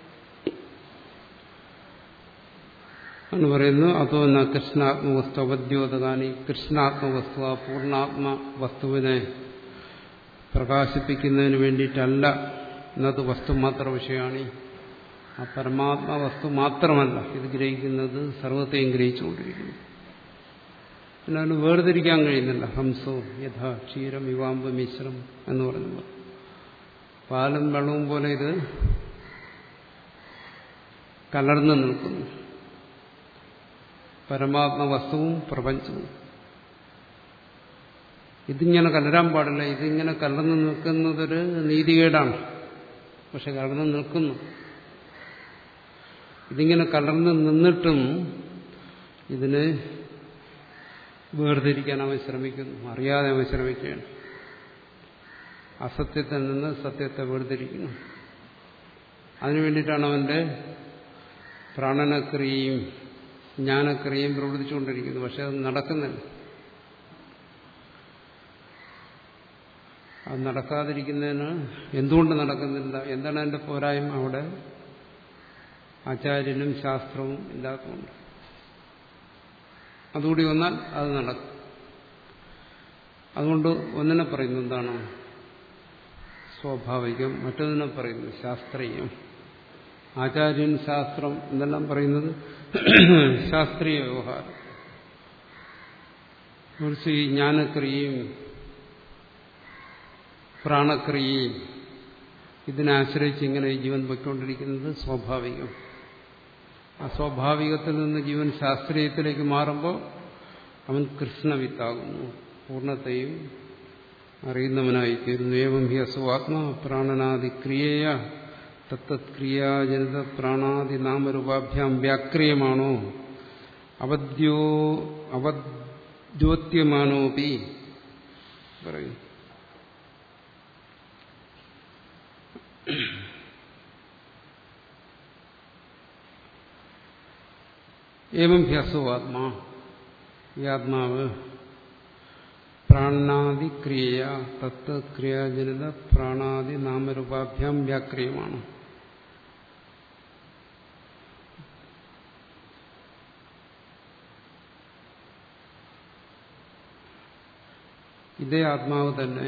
എന്ന് പറയുന്നു. അതോ ന കൃഷ്ണാത്മവസ്തു അവദ്യോതകാനി, കൃഷ്ണാത്മവസ്തു ആ പൂർണ്ണാത്മ വസ്തുവിനെ പ്രകാശിപ്പിക്കുന്നതിന് വേണ്ടിയിട്ടല്ല. എന്നത് വസ്തു മാത്ര വിഷയമാണ്. ആ പരമാത്മ വസ്തു മാത്രമല്ല ഇത് ഗ്രഹിക്കുന്നത്, സർവത്തെയും ഗ്രഹിച്ചുകൊണ്ടിരിക്കുന്നു. പിന്നെ അതിന് വേർതിരിക്കാൻ കഴിയുന്നില്ല. ഹംസോ യഥാ ക്ഷീരം ഇവാമ്പ മിശ്രം എന്ന് പറയുന്നത് പാലും വെള്ളവും പോലെ ഇത് കലർന്നു നിൽക്കുന്നു. പരമാത്മ വസ്തുവും പ്രപഞ്ചവും ഇതിങ്ങനെ കലരാൻ പാടില്ല. ഇതിങ്ങനെ കലർന്നു നിൽക്കുന്നതൊരു നീതികേടാണ്. പക്ഷെ കലർന്നു നിൽക്കുന്നു. ഇതിങ്ങനെ കലർന്ന് നിന്നിട്ടും ഇതിനെ വേർതിരിക്കാൻ അവൻ ശ്രമിക്കുന്നു. അറിയാതെ അവൻ ശ്രമിക്കുകയാണ്. അസത്യത്തിൽ നിന്ന് സത്യത്തെ വേർതിരിക്കുന്നു. അതിനു വേണ്ടിയിട്ടാണ് അവന്റെ പ്രാണനക്രിയയും ജ്ഞാനക്രിയയും പ്രവർത്തിച്ചുകൊണ്ടിരിക്കുന്നത്. പക്ഷെ അത് നടക്കുന്നില്ല. അത് നടക്കാതിരിക്കുന്നതിന് എന്തുകൊണ്ട് നടക്കുന്നില്ല? എന്താണ് അതിന്റെ പോരായ്മ? അവിടെ ആചാര്യനും ശാസ്ത്രവും ഇല്ലാത്തതുകൊണ്ട്. അതുകൂടി വന്നാൽ അത് നടക്കും. അതുകൊണ്ട് ഒന്നിനെ പറയുന്നു എന്താണ് സ്വാഭാവികം, മറ്റൊന്നിനെ പറയുന്നു ശാസ്ത്രീയം. ആചാര്യൻ ശാസ്ത്രം എന്തെല്ലാം പറയുന്നത് ശാസ്ത്രീയ വ്യവഹാരം. കുറിച്ച് ഈ ജ്ഞാനക്രിയയും പ്രാണക്രിയയും ഇതിനെ ആശ്രയിച്ച് ഇങ്ങനെ ഈ ജീവൻ പൊയ്ക്കൊണ്ടിരിക്കുന്നത് സ്വാഭാവികം. ആ സ്വാഭാവികത്തിൽ നിന്ന് ജീവൻ ശാസ്ത്രീയത്തിലേക്ക് മാറുമ്പോൾ അവൻ കൃഷ്ണവിത്താകുന്നു, പൂർണ്ണത്തെയും അറിയുന്നവനായി തീരുന്നു. ഏവം ഹി അസ്വാത്മാ പ്രാണനാദി ക്രിയയ തത്തത്ക്രിയാജനിത പ്രാണാദി നാമരൂപാഭ്യാം വ്യാക്രിയമാണോ അവദ്യോ അവദ്യോത്യമാനോപി പറയും. ഏവം ഹി അസ്വാത്മാ ഈ ആത്മാവ് പ്രാണാദി ക്രിയ തത്ത് ക്രിയാജനിത പ്രാണാദി നാമരൂപാഭ്യാം വ്യാക്രിയമാണ്. ഇതേ ആത്മാവ് തന്നെ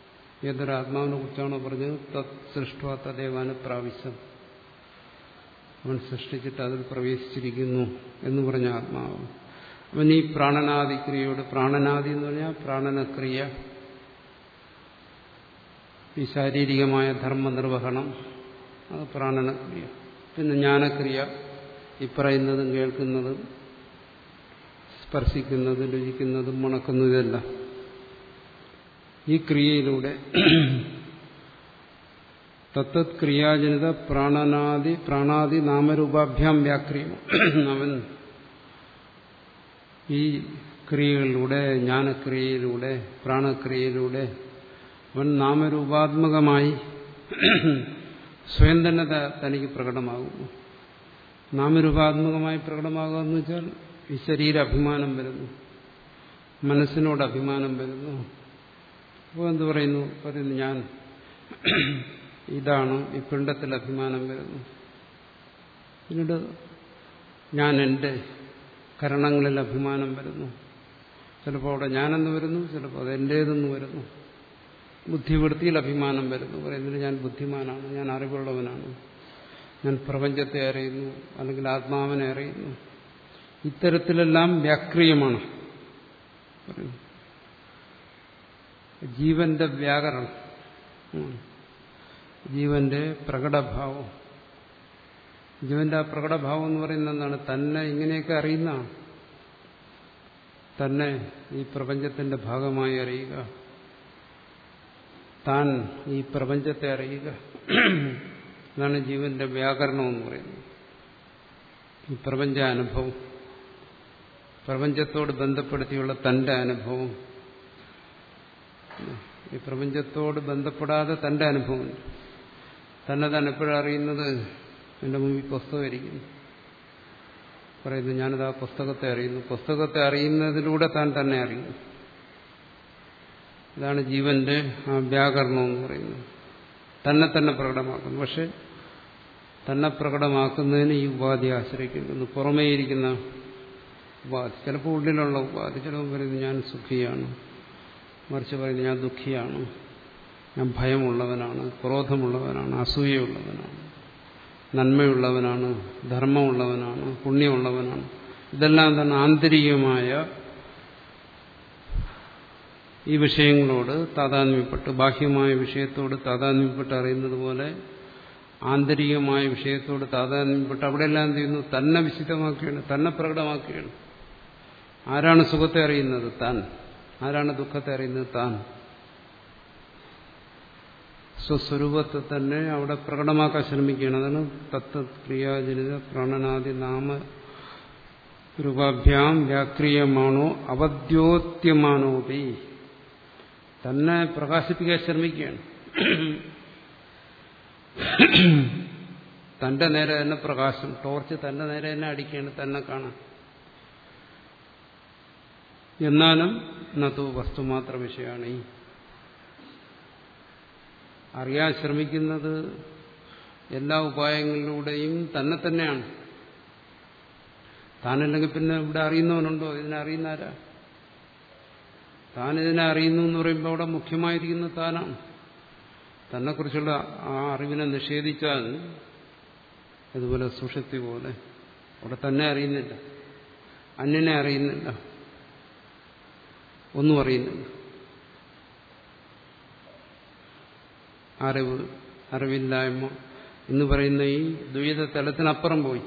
ഏതൊരു ആത്മാവിനെ കുറിച്ചാണോ പറഞ്ഞത് തത് സൃഷ്ട തദേവാന് പ്രാവശ്യം അവൻ സൃഷ്ടിച്ചിട്ട് അതിൽ പ്രവേശിച്ചിരിക്കുന്നു എന്ന് പറഞ്ഞ ആത്മാവ്. അവൻ ഈ പ്രാണനാദിക്രിയയോട്, പ്രാണനാദി എന്ന് പറഞ്ഞാൽ പ്രാണനക്രിയ, ഈ ശാരീരികമായ ധർമ്മനിർവഹണം, അത് പ്രാണനക്രിയ. പിന്നെ ജ്ഞാനക്രിയ, ഈ പറയുന്നതും കേൾക്കുന്നതും സ്പർശിക്കുന്നതും രുചിക്കുന്നതും മണക്കുന്നതും ഇതെല്ലാം ഈ ക്രിയയിലൂടെ തത്തത് ക്രിയാജനിത പ്രാണനാദി പ്രാണാദി നാമരൂപാഭ്യാം വ്യാക്രിയം. അവൻ ഈ ക്രിയകളിലൂടെ, ജ്ഞാനക്രിയയിലൂടെ, പ്രാണക്രിയയിലൂടെ അവൻ നാമരൂപാത്മകമായി സ്വയം തന്നെ തനിക്ക് പ്രകടമാകുന്നു. നാമരൂപാത്മകമായി പ്രകടമാകുക എന്ന് വെച്ചാൽ ഈ ശരീരാഭിമാനം വരുന്നു, മനസ്സിനോട് അഭിമാനം വരുന്നു. അപ്പോൾ എന്ത് പറയുന്നു? പറയുന്നു ഞാൻ ഇതാണ്, ഈ പിണ്ഡത്തിൽ അഭിമാനം വരുന്നു. പിന്നീട് ഞാൻ എൻ്റെ കരണങ്ങളിൽ അഭിമാനം വരുന്നു. ചിലപ്പോൾ അവിടെ ഞാനെന്ന് വരുന്നു, ചിലപ്പോൾ അത് എൻ്റേതെന്ന് വരുന്നു. ബുദ്ധിവൃത്തിയിൽ അഭിമാനം വരുന്നു. പറയുന്നത് ഞാൻ ബുദ്ധിമാനാണ്, ഞാൻ അറിവുള്ളവനാണ്, ഞാൻ പ്രപഞ്ചത്തെ അറിയുന്നു, അല്ലെങ്കിൽ ആത്മാവിനെ അറിയുന്നു. ഇത്തരത്തിലെല്ലാം വ്യാക്രിയമാണ്. ജീവന്റെ വ്യാകരണം, ജീവന്റെ പ്രകടഭാവം. ജീവന്റെ ആ പ്രകടഭാവം എന്ന് പറയുന്നത് എന്താണ്? തന്നെ ഇങ്ങനെയൊക്കെ അറിയുന്നതാണ്. തന്നെ ഈ പ്രപഞ്ചത്തിന്റെ ഭാഗമായി അറിയുക, താൻ ഈ പ്രപഞ്ചത്തെ അറിയുക, അതാണ് ജീവന്റെ വ്യാകരണം എന്ന് പറയുന്നത്. ഈ പ്രപഞ്ച അനുഭവം, പ്രപഞ്ചത്തോട് ബന്ധപ്പെടുത്തിയുള്ള തന്റെ അനുഭവം. ഈ പ്രപഞ്ചത്തോട് ബന്ധപ്പെടാതെ തന്റെ അനുഭവമുണ്ട്. തന്നെ താൻ എപ്പോഴും അറിയുന്നത് എൻ്റെ മുമ്പിൽ പുസ്തകം ഇരിക്കുന്നു, പറയുന്നു ഞാനിത് ആ പുസ്തകത്തെ അറിയുന്നു. പുസ്തകത്തെ അറിയുന്നതിലൂടെ താൻ തന്നെ അറിയുന്നു. ഇതാണ് ജീവന്റെ ആ വ്യാകരണം എന്ന് പറയുന്നത്. തന്നെ തന്നെ പ്രകടമാക്കുന്നു. പക്ഷെ തന്നെ പ്രകടമാക്കുന്നതിന് ഈ ഉപാധി ആശ്രയിക്കുന്നു. പുറമേയിരിക്കുന്ന ഉപാധി, ചിലപ്പോൾ ഉള്ളിലുള്ള ഉപാധി. ചിലപ്പോൾ പറയുന്നത് ഞാൻ സുഖിയാണ്, മറിച്ച് പറയുന്നത് ഞാൻ ദുഃഖിയാണ്, ഞാൻ ഭയമുള്ളവനാണ്, ക്രോധമുള്ളവനാണ്, അസൂയയുള്ളവനാണ്, നന്മയുള്ളവനാണ്, ധർമ്മമുള്ളവനാണ്, പുണ്യമുള്ളവനാണ്. ഇതെല്ലാം തന്നെ ആന്തരികമായ ഈ വിഷയങ്ങളോട് താതാത്മ്യപ്പെട്ട്, ബാഹ്യമായ വിഷയത്തോട് താതാത്മ്യപ്പെട്ട് അറിയുന്നത് പോലെ ആന്തരികമായ വിഷയത്തോട് താതാത്മ്യപ്പെട്ട് അവിടെയെല്ലാം എന്ത് ചെയ്യുന്നു? തന്നെ വിശദമാക്കുകയാണ്, തന്നെ പ്രകടമാക്കുകയാണ്. ആരാണ് സുഖത്തെ അറിയുന്നത്? താൻ. ആരാണ് ദുഃഖത്തെ അറിയുന്നത്? താൻ. സ്വസ്വരൂപത്തെ തന്നെ അവിടെ പ്രകടമാക്കാൻ ശ്രമിക്കുകയാണ്. അതാണ് തത്തത് ക്രിയാജനിത പ്രാണനാദി നാമ രൂപാഭ്യാം വ്യാക്രിയമാണോ അവദ്യോത്യമാനോപി. തന്നെ പ്രകാശിപ്പിക്കാൻ ശ്രമിക്കുകയാണ്. തന്റെ നേരെ തന്നെ പ്രകാശം, ടോർച്ച് തന്റെ നേരെ തന്നെ അടിക്കുകയാണ്, തന്നെ കാണാൻ. എന്നാലും നതു വസ്തുമാത്ര വിഷയമാണ്. ഈ അറിയാൻ ശ്രമിക്കുന്നത് എല്ലാ ഉപായങ്ങളിലൂടെയും തന്നെ തന്നെയാണ്. താനല്ലെങ്കിൽ പിന്നെ ഇവിടെ അറിയുന്നവനുണ്ടോ? ഇതിനെ അറിയുന്നാരാ? താനിതിനെ അറിയുന്നു എന്ന് പറയുമ്പോൾ അവിടെ മുഖ്യമായിരിക്കുന്നത് താനാണ്. തന്നെക്കുറിച്ചുള്ള ആ അറിവിനെ നിഷേധിച്ചാൽ ഇതുപോലെ സുഷുപ്തി പോലെ അവിടെ തന്നെ അറിയുന്നില്ല, അന്യനെ അറിയുന്നില്ല, ഒന്നും അറിയുന്നില്ല. അറിവ്, അറിവില്ലായ്മ എന്ന് പറയുന്ന ഈ ദ്വൈത തലത്തിനപ്പുറം പോയി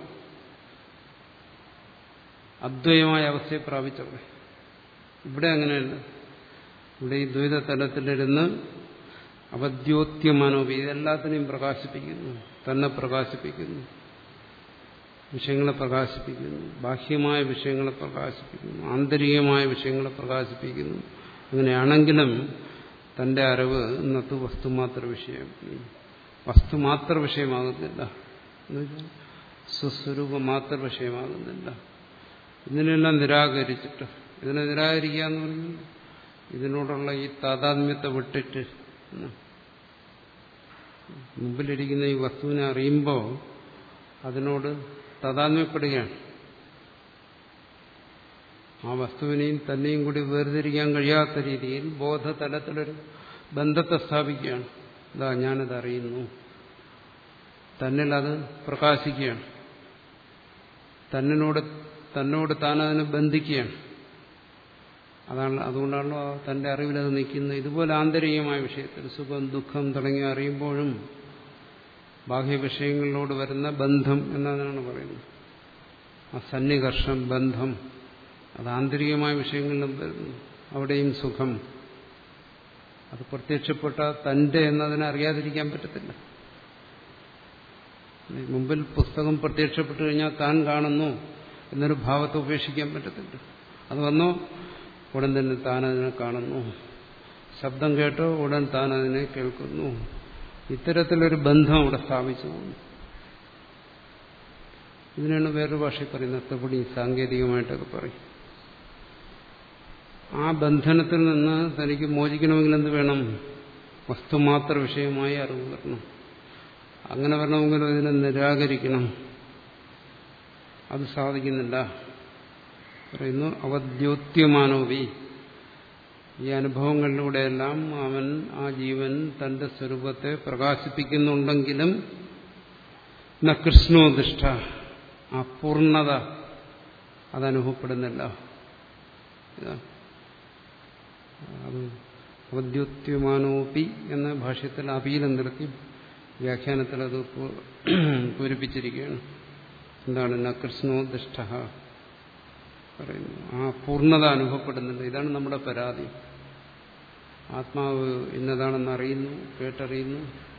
അദ്വൈതമായ അവസ്ഥയെ പ്രാപിച്ചവിടെ. ഇവിടെ അങ്ങനെയല്ല. ഇവിടെ ഈ ദ്വൈത തലത്തിലിരുന്ന് അവദ്യോത്യമാനോപി ഇതെല്ലാത്തിനെയും പ്രകാശിപ്പിക്കുന്നു, തന്നെ പ്രകാശിപ്പിക്കുന്നു, വിഷയങ്ങളെ പ്രകാശിപ്പിക്കുന്നു, ബാഹ്യമായ വിഷയങ്ങളെ പ്രകാശിപ്പിക്കുന്നു, ആന്തരികമായ വിഷയങ്ങളെ പ്രകാശിപ്പിക്കുന്നു. അങ്ങനെയാണെങ്കിലും തന്റെ അറിവ് ഇന്നത്തെ വസ്തുമാത്ര വിഷയം, വസ്തുമാത്ര വിഷയമാകുന്നില്ല, സ്വസ്വരൂപം മാത്ര വിഷയമാകുന്നില്ല. ഇതിനെല്ലാം നിരാകരിച്ചിട്ട്, ഇതിനെ നിരാകരിക്കുക എന്ന് പറഞ്ഞാൽ ഇതിനോടുള്ള ഈ താതാത്മ്യത്തെ വിട്ടിട്ട് മുമ്പിലിരിക്കുന്ന ഈ വസ്തുവിനെ അറിയുമ്പോൾ അതിനോട് താതാത്മ്യപ്പെടുകയാണ്. ആ വസ്തുവിനെയും തന്നെയും കൂടി വേർതിരിക്കാൻ കഴിയാത്ത രീതിയിൽ ബോധതലത്തിലൊരു ബന്ധത്തെ സ്ഥാപിക്കുകയാണ്. ഇതാ ഞാനത് അറിയുന്നു, തന്നിൽ അത് പ്രകാശിക്കുകയാണ്. തന്നോട് തന്നോട് താൻ അതിനെ ബന്ധിക്കുകയാണ്. അതാണ് അതുകൊണ്ടാണല്ലോ തന്റെ അറിവിലത് നിൽക്കുന്നത്. ഇതുപോലെ ആന്തരികമായ വിഷയത്തിൽ സുഖം ദുഃഖം തുടങ്ങിയ അറിയുമ്പോഴും ബാഹ്യ വിഷയങ്ങളിലോട് വരുന്ന ബന്ധം എന്നതിനാണ് പറയുന്നത്. ആ സന്നികർഷം ബന്ധം അത് ആന്തരികമായ വിഷയങ്ങളിലും വരുന്നു. അവിടെയും സുഖം അത് പ്രത്യക്ഷപ്പെട്ട തന്റെ എന്നതിനെ അറിയാതിരിക്കാൻ പറ്റത്തില്ല. മുമ്പിൽ പുസ്തകം പ്രത്യക്ഷപ്പെട്ടു കഴിഞ്ഞാൽ താൻ കാണുന്നു എന്നൊരു ഭാവത്തെ ഉപേക്ഷിക്കാൻ പറ്റത്തില്ല. അത് വന്നോ ഉടൻ തന്നെ താൻ അതിനെ കാണുന്നു. ശബ്ദം കേട്ടോ ഉടൻ താൻ അതിനെ കേൾക്കുന്നു. ഇത്തരത്തിലൊരു ബന്ധം അവിടെ സ്ഥാപിച്ചു പോകുന്നു. ഇതിനാണ് വേറൊരു ഭാഷയിൽ പറയുന്നത് ത്രിപുടി സാങ്കേതികമായിട്ടൊക്കെ പറയും. ആ ബന്ധനത്തിൽ നിന്ന് തനിക്ക് മോചിക്കണമെങ്കിൽ എന്ത് വേണം? വസ്തുമാത്ര വിഷയമായി അറിവ് വരണം. അങ്ങനെ വരണമെങ്കിലും ഇതിനെ നിരാകരിക്കണം. അത് സാധിക്കുന്നില്ല. പറയുന്നു അവദ്യോത്യമാനോപി. ഈ അനുഭവങ്ങളിലൂടെയെല്ലാം അവൻ ആ ജീവൻ തന്റെ സ്വരൂപത്തെ പ്രകാശിപ്പിക്കുന്നുണ്ടെങ്കിലും ന കൃഷ്ണോദിഷ്ട ആ പൂർണ്ണത അതനുഭവപ്പെടുന്നില്ല. അത് അവദ്യോത്യമാനോപി എന്ന ഭാഷ്യത്തിൽ അപീലം നിർത്തി വ്യാഖ്യാനത്തിൽ അത് പൂരിപ്പിച്ചിരിക്കുകയാണ്. എന്താണ് ന കൃഷ്ണോദിഷ്ട പറയുന്നു. ആ പൂർണ്ണത അനുഭവപ്പെടുന്നുണ്ട്. ഇതാണ് നമ്മുടെ പരാതി. ആത്മാവ് ഇന്നതാണെന്ന് അറിയുന്നു, കേട്ടറിയുന്നു.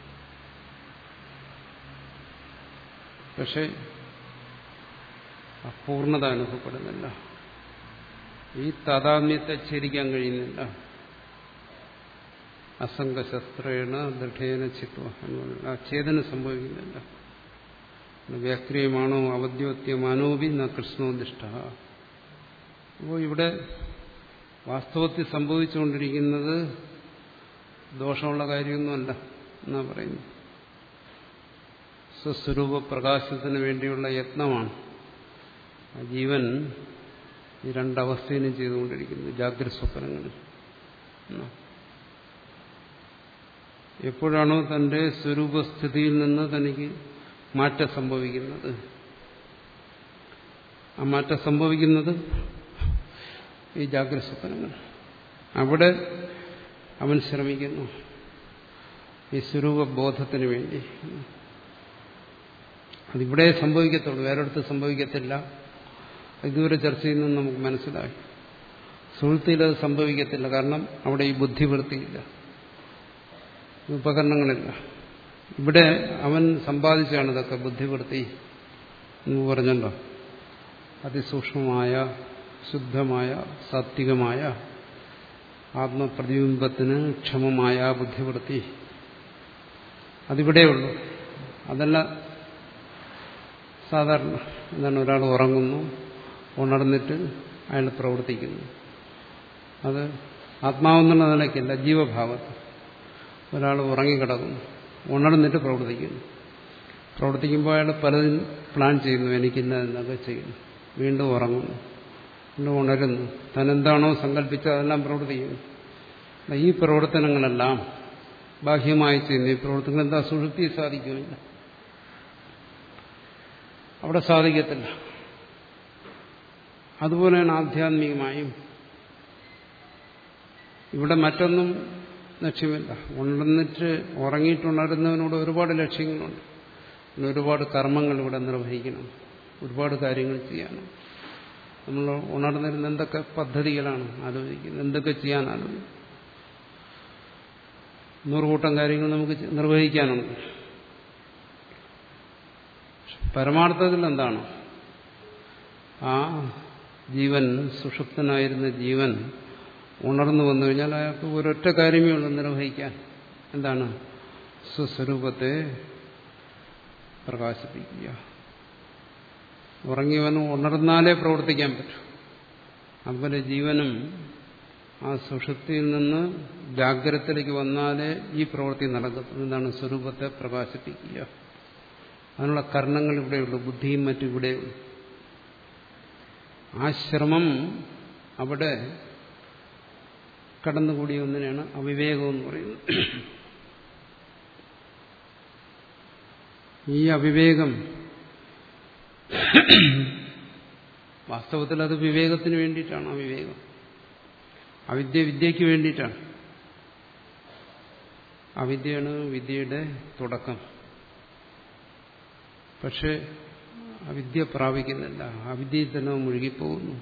പക്ഷെ ആ പൂർണ്ണത അനുഭവപ്പെടുന്നില്ല. ഈ താതാത്മ്യത്തെ ഛേദിക്കാൻ കഴിയുന്നില്ല. അസംഗശസ്ത്രേണ ദൃഢേന ചിത്വ എന്ന് ആ ഛേദന സംഭവിക്കുന്നില്ല. വ്യാക്രിയമാണോ അവദ്യോത്യമാനോപി ന കൃഷ്ണോദിഷ്ട. അപ്പോൾ ഇവിടെ വാസ്തവത്തിൽ സംഭവിച്ചുകൊണ്ടിരിക്കുന്നത് ദോഷമുള്ള കാര്യമൊന്നുമല്ല എന്നാ പറയുന്നത്. സ്വസ്വരൂപ പ്രകാശത്തിന് വേണ്ടിയുള്ള യത്നമാണ് ജീവൻ ഈ രണ്ടവസ്ഥയിലും ചെയ്തുകൊണ്ടിരിക്കുന്നത്. ജാഗ്രത സ്വപ്നങ്ങളിൽ എപ്പോഴാണോ തന്റെ സ്വരൂപസ്ഥിതിയിൽ നിന്ന് തനിക്ക് മാറ്റം സംഭവിക്കുന്നത്, ആ മാറ്റം സംഭവിക്കുന്നത് ഈ ജാഗ്രത സ്വപ്നങ്ങൾ. അവിടെ അവൻ ശ്രമിക്കുന്നു ഈ സ്വരൂപബോധത്തിന് വേണ്ടി. അതിവിടെ സംഭവിക്കത്തുള്ളൂ, വേറെടുത്ത് സംഭവിക്കത്തില്ല. ഇതുവരെ ചർച്ച ചെയ്യുന്നത് നമുക്ക് മനസ്സിലായി. സുഹൃത്തിയിൽ അത് സംഭവിക്കത്തില്ല. കാരണം അവിടെ ഈ ബുദ്ധിവൃത്തിയില്ല, ഉപകരണങ്ങളില്ല. ഇവിടെ അവൻ സമ്പാദിച്ചാണ് ഇതൊക്കെ ബുദ്ധിവൃത്തി എന്ന് പറഞ്ഞല്ലോ. അതിസൂക്ഷ്മമായ ശുദ്ധമായ സാത്വികമായ ആത്മപ്രതിബിംബത്തിന് ക്ഷമമായ ബുദ്ധിവൃത്തി അതിവിടെയുള്ളൂ. അതല്ല സാധാരണ എന്താണ്, ഒരാൾ ഉറങ്ങുന്നു, ഉണർന്നിട്ട് അയാൾ പ്രവർത്തിക്കുന്നു. അത് ആത്മാവെന്നുള്ള നിലയ്ക്കല്ല, ജീവഭാവത്ത്. ഒരാൾ ഉറങ്ങിക്കിടക്കുന്നു, ഉണർന്നിട്ട് പ്രവർത്തിക്കുന്നു. പ്രവർത്തിക്കുമ്പോൾ അയാൾ പലതും പ്ലാൻ ചെയ്യുന്നു, എനിക്കിന്ന എന്നൊക്കെ ചെയ്യുന്നു. വീണ്ടും ഉറങ്ങുന്നു, വീണ്ടും ഉണരുന്നു, താൻ എന്താണോ സങ്കല്പിച്ചത് അതെല്ലാം പ്രവർത്തിക്കുന്നു. ഈ പ്രവർത്തനങ്ങളെല്ലാം ബാഹ്യമായി ചെയ്യുന്നു. ഈ പ്രവർത്തനങ്ങൾ എന്താ സുഷുപ്തി സാധിക്കുമില്ല, അവിടെ സാധിക്കത്തില്ല. അതുപോലെയാണ് ആധ്യാത്മികമായും. ഇവിടെ മറ്റൊന്നും ലക്ഷ്യമില്ല. ഉണർന്നിട്ട് ഉറങ്ങിയിട്ടുണരുന്നതിനോട് ഒരുപാട് ലക്ഷ്യങ്ങളുണ്ട്. ഒരുപാട് കർമ്മങ്ങൾ ഇവിടെ നിർവഹിക്കണം, ഒരുപാട് കാര്യങ്ങൾ ചെയ്യണം. നമ്മൾ ഉണർന്നിരുന്ന എന്തൊക്കെ പദ്ധതികളാണ് ആലോചിക്കുന്നത്, എന്തൊക്കെ ചെയ്യാൻ ആലോചിക്കും. നൂറുകൂട്ടം കാര്യങ്ങൾ നമുക്ക് നിർവഹിക്കാനുണ്ട്. പരമാർത്ഥത്തിൽ എന്താണ്, ആ ജീവൻ, സുഷുപ്തനായിരുന്ന ജീവൻ ഉണർന്നു വന്നു കഴിഞ്ഞാൽ അയാൾക്ക് ഒരൊറ്റ കാര്യമേ ഉള്ളൂ നിർവഹിക്കാൻ. എന്താണ്? സ്വസ്വരൂപത്തെ പ്രകാശിപ്പിക്കുക. ഉറങ്ങിയവനും ഉണർന്നാലേ പ്രവർത്തിക്കാൻ പറ്റൂ. അതുപോലെ ജീവനും ആ സുഷുപ്തിയിൽ നിന്ന് ജാഗ്രതത്തിലേക്ക് വന്നാലേ ഈ പ്രവൃത്തി നടക്കത്തുള്ളൂ. എന്താണ്? സ്വരൂപത്തെ പ്രകാശിപ്പിക്കുക. അതിനുള്ള കർണങ്ങൾ ഇവിടെയുള്ളൂ, ബുദ്ധിയും മറ്റും ഇവിടെയുള്ളൂ. ആ ശ്രമം അവിടെ കടന്നുകൂടിയ ഒന്നിനാണ് അവിവേകം എന്ന് പറയുന്നത്. ഈ അവിവേകം വാസ്തവത്തിൽ അത് വിവേകത്തിന് വേണ്ടിയിട്ടാണ്. ആ വിവേകം അവിദ്യ വിദ്യയ്ക്ക് വേണ്ടിയിട്ടാണ്. അവിദ്യയാണ് വിദ്യയുടെ തുടക്കം. പക്ഷെ അവിദ്യ പ്രാപിക്കുന്നില്ല, അവിദ്യയിൽ തന്നെ മുഴുകിപ്പോകുന്നു.